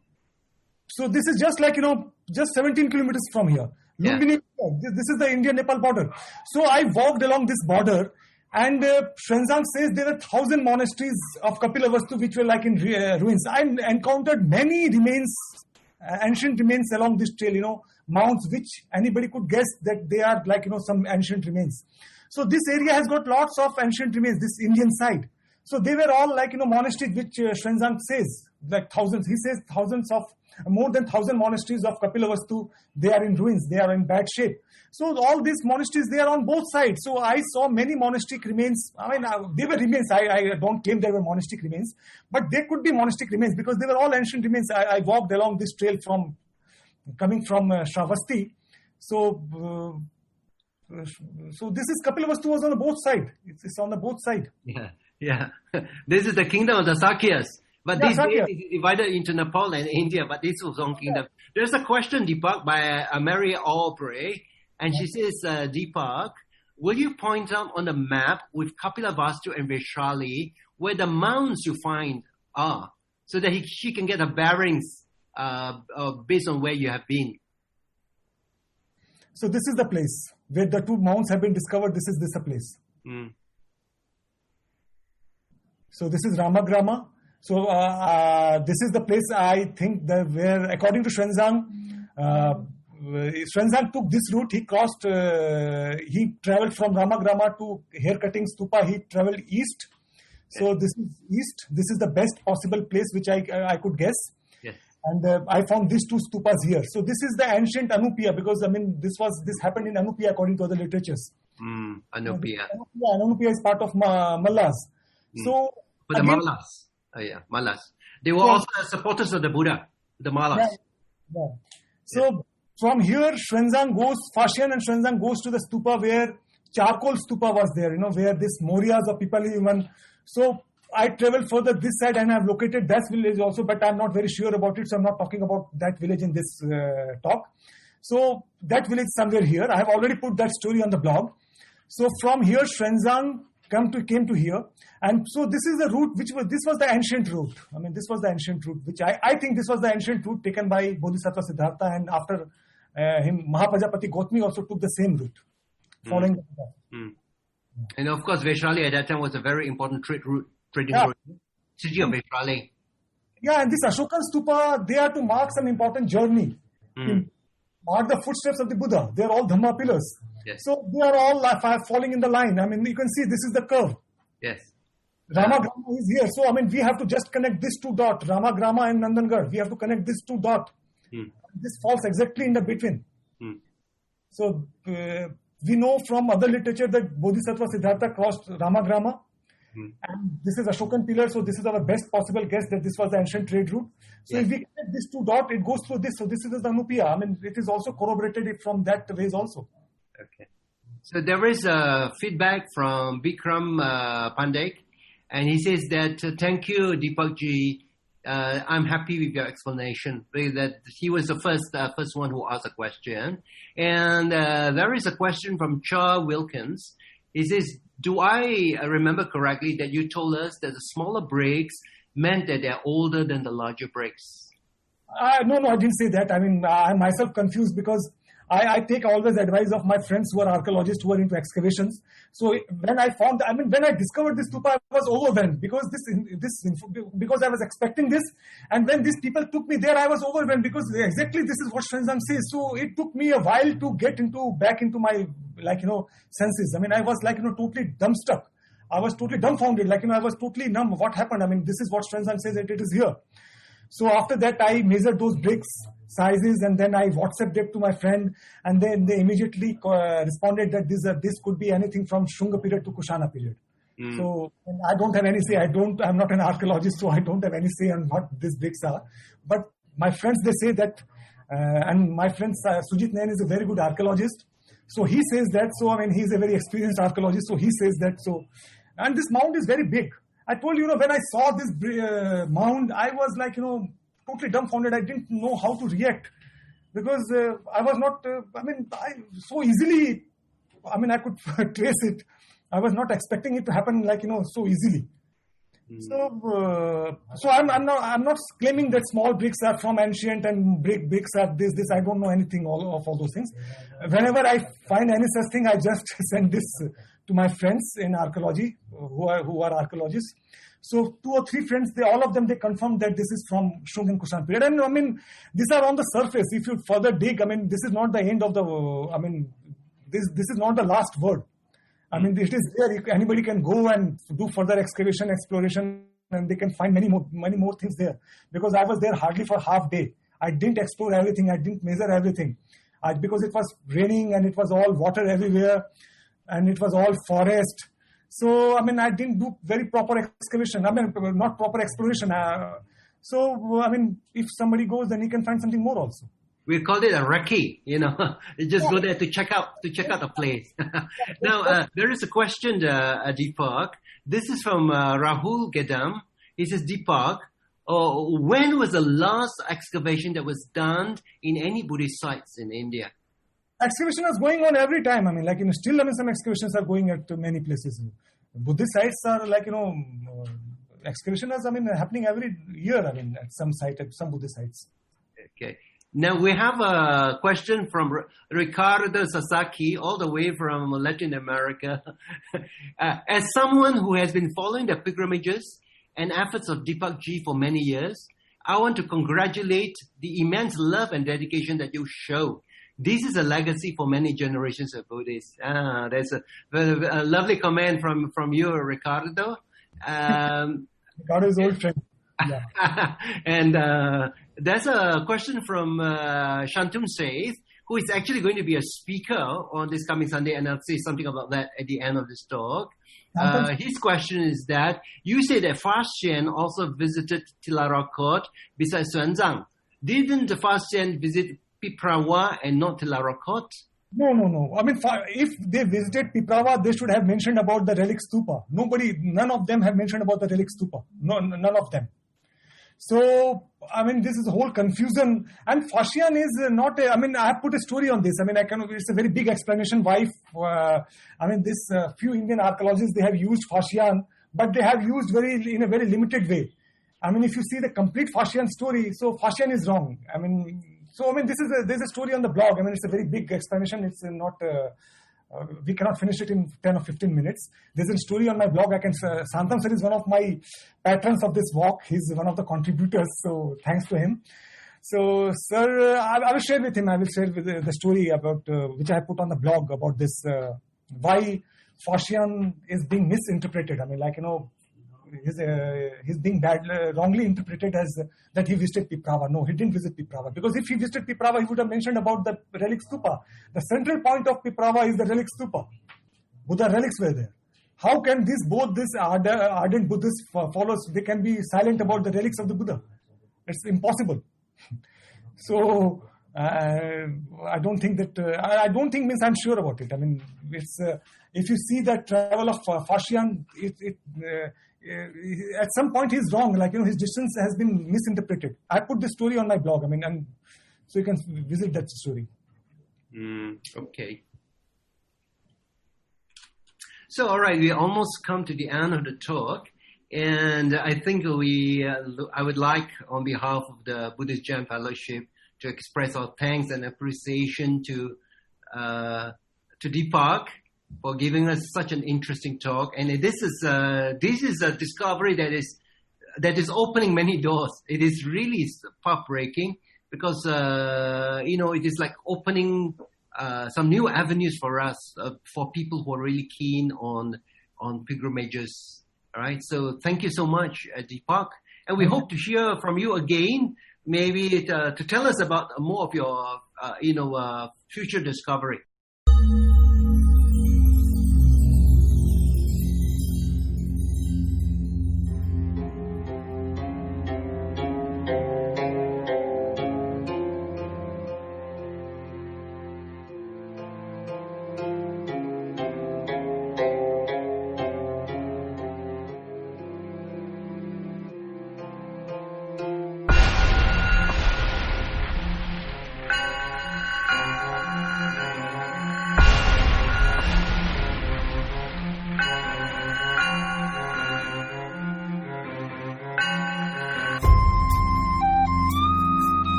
so this is just like, you know, just seventeen kilometers from here. Yeah. Lumbini, this is the India-Nepal border. So I walked along this border, and uh, Xuanzang says there were thousand monasteries of Kapilavastu which were like in uh, ruins. I encountered many remains, Uh, ancient remains along this trail, you know, mounds which anybody could guess that they are like, you know, some ancient remains. So this area has got lots of ancient remains, this Indian side. So they were all like, you know, monasteries which uh, Xuanzang says, like thousands. He says thousands of, more than thousand monasteries of Kapilavastu, they are in ruins, they are in bad shape. So all these monasteries, they are on both sides. So I saw many monastic remains. I mean, uh, they were remains. I, I don't claim they were monastic remains, but they could be monastic remains because they were all ancient remains. I, I walked along this trail from, coming from uh, Shravasti. So, uh, so this is Kapilavastu was on the both side. It's, it's on the both side. Yeah, yeah. This is the kingdom of the Sakyas. But Yeah, this Sakya. is divided into Nepal and India, but this was one kingdom. There's a question, Deepak, by uh, Mary Albury, and she says, uh, Deepak, will you point out on the map with Kapilavastu and Vaishali where the mounds you find are, so that he, she can get the bearings uh, uh, based on where you have been? So this is the place where the two mounds have been discovered. This is this a place. Mm. So this is Ramagrama. So uh, uh, this is the place I think that where, according to Xuanzang, uh, Xuanzang took this route. He crossed, uh, he traveled from Ramagrama to haircutting stupa. He traveled east. So this is east. This is the best possible place which I I could guess. Yes. And uh, I found these two stupas here. So this is the ancient Anupiya, because I mean this was this happened in Anupiya according to other literatures. Mm, Anupiya. Anupiya, Anupiya is part of Ma- Mallas. Mm. So For the again- Mallas. Oh, yeah, Mallas. They were Yeah. also supporters of the Buddha, the Mallas. Yeah. Yeah. So from here, Xuanzang goes, Fashian and Xuanzang goes to the stupa where charcoal stupa was there, you know, where this Morias or people even. So I traveled further this side and I've located that village also, but I'm not very sure about it, so I'm not talking about that village in this uh, talk. So that village somewhere here. I have already put that story on the blog. So from here, Xuanzang come to came to here, and so this is the route which was this was the ancient route. I mean, this was the ancient route, which I, I think this was the ancient route taken by Bodhisattva Siddhartha, and after uh, him, Mahapajapati Gautami also took the same route, following the path. Mm. And of course, Vaishali at that time was a very important trade route, trading Yeah. route. City of Vaishali. Yeah, and this Ashokan Stupa, they are to mark some important journey, Mm. mark the footsteps of the Buddha. They are all Dhamma pillars. Yes. So they are all uh, fa- falling in the line. I mean, you can see this is the curve. Yes. Ramagrama is here. So, I mean, we have to just connect this two dot, Ramagrama and Nandangarh. We have to connect this two dot. Mm. This falls exactly in the between. Mm. So, uh, we know from other literature that Bodhisattva Siddhartha crossed Ramagrama. Mm. And this is Ashokan pillar. So, this is our best possible guess that this was the ancient trade route. So, Yes. if we connect this two dot, it goes through this. So, this is the Anupiya. I mean, it is also corroborated from that ways also. Okay. So there is a feedback from Bikram uh, Pandey, and he says that uh, thank you, Deepakji. Uh, I'm happy with your explanation. That he was the first uh, first one who asked a question, and uh, there is a question from Cha Wilkins. He says, "Do I remember correctly that you told us that the smaller bricks meant that they're older than the larger bricks?" Uh, no, no, I didn't say that. I mean, I'm myself confused because I, I take always advice of my friends who are archaeologists who are into excavations. So when I found, I mean, when I discovered this stupa, I was overwhelmed because this, this, because I was expecting this, and when these people took me there, I was overwhelmed because exactly this is what Xuanzang says. So it took me a while to get into back into my, like you know, senses. I mean, I was like you know totally dumbstruck. I was totally dumbfounded. Like you know, I was totally numb. What happened? I mean, this is what Xuanzang says that it is here. So after that, I measured those bricks sizes, and then I WhatsApped it to my friend, and then they immediately uh, responded that this uh, this could be anything from Shunga period to Kushana period. Mm. So and I don't have any say. I don't. I'm not an archaeologist, so I don't have any say on what these bricks are. But my friends, they say that, uh, and my friend uh, Sujit Nayan is a very good archaeologist. So he says that. So I mean, he's a very experienced archaeologist. So he says that. So, and this mound is very big. I told you, you know, when I saw this uh, mound, I was like, you know, totally dumbfounded. I didn't know how to react because uh, I was not, uh, I mean, I, so easily, I mean, I could trace it. I was not expecting it to happen like, you know, so easily. Mm. So, uh, so I'm, I'm not, I'm not claiming that small bricks are from ancient and big bricks are this, this. I don't know anything all, of all those things. Whenever I find any such thing, I just send this to my friends in archaeology who are, who are archaeologists. So two or three friends, they all of them, they confirmed that this is from Shung and Kushan period. And I mean, these are on the surface. If you further dig, I mean, this is not the end of the, I mean, this this is not the last word. I mean, it is there. Anybody can go and do further excavation, exploration, and they can find many more, many more things there. Because I was there hardly for half day. I didn't explore everything. I didn't measure everything. I, because it was raining and it was all water everywhere and it was all forest. So, I mean, I didn't do very proper excavation. I mean, not proper exploration. Uh, so, I mean, if somebody goes, then he can find something more also. We call it a recce, you know. You just yeah. go there to check out to check out the place. Now, uh, there is a question, uh, Deepak. This is from uh, Rahul Gedam. He says, Deepak, uh, when was the last excavation that was done in any Buddhist sites in India? Excavation is going on every time. I mean, like, you know, still, I mean, some excavations are going at many places. Buddhist sites are like, you know, uh, excavation is, I mean, happening every year, I mean, at some site, at some Buddhist sites. Okay. Now, we have a question from R- Ricardo Sasaki, all the way from Latin America. uh, as someone who has been following the pilgrimages and efforts of Deepak Ji for many years, I want to congratulate the immense love and dedication that you show. This is a legacy for many generations of Buddhists. Ah, there's a, a, a lovely comment from, from you, Ricardo. Um, Ricardo's old friend. Yeah. and uh, there's a question from uh, Shantum Saith, who is actually going to be a speaker on this coming Sunday, and I'll say something about that at the end of this talk. Uh, his question is that you say that Fa Xian also visited Tilarakot besides Xuanzang. Didn't the Fa Xian visit Piprawa and not Tilarakot? No, no, no. I mean, if they visited Piprawa, they should have mentioned about the relic stupa. Nobody, none of them have mentioned about the relic stupa. No, none of them. So, I mean, this is a whole confusion. And Fa Xian is not a, I mean, I have put a story on this. I mean, I can, it's a very big explanation why, uh, I mean, this uh, few Indian archaeologists, they have used Fa Xian, but they have used very, in a very limited way. I mean, if you see the complete Fa Xian story, so Fa Xian is wrong. I mean, so, I mean, this is a, there's a story on the blog. I mean, it's a very big explanation. It's not, uh, uh, we cannot finish it in ten or fifteen minutes. There's a story on my blog. I can, uh, Santam sir is one of my patrons of this walk. He's one of the contributors. So, thanks to him. So, sir, uh, I, I will share with him. I will share with uh, the story about, uh, which I put on the blog about this, uh, why Fa Xian is being misinterpreted. I mean, like, you know, He's, uh, he's being bad, uh, wrongly interpreted as uh, that he visited Piprawa. No, he didn't visit Piprawa. Because if he visited Piprawa, he would have mentioned about the relic stupa. The central point of Piprawa is the relic stupa. Buddha relics were there. How can this, both this ardent Buddhist followers, they can be silent about the relics of the Buddha? It's impossible. So, uh, I don't think that, uh, I, I don't think means I'm sure about it. I mean, it's, uh, if you see that travel of uh, Fa Xian, it, it uh, Uh, at some point he's wrong, like, you know, his distance has been misinterpreted. I put the story on my blog, I mean, and so you can visit that story. Mm, okay. So, all right, we almost come to the end of the talk, and I think we, uh, I would like, on behalf of the Buddhist Gem Fellowship, to express our thanks and appreciation to, uh, to Deepak for giving us such an interesting talk. And this is uh, this is a discovery that is that is opening many doors. It is really path-breaking because uh, you know, it is like opening uh, some new avenues for us, uh, for people who are really keen on on pilgrimages. All right. So thank you so much, uh, Deepak, and we mm-hmm. hope to hear from you again, maybe it, uh, to tell us about more of your uh, you know uh, future discovery.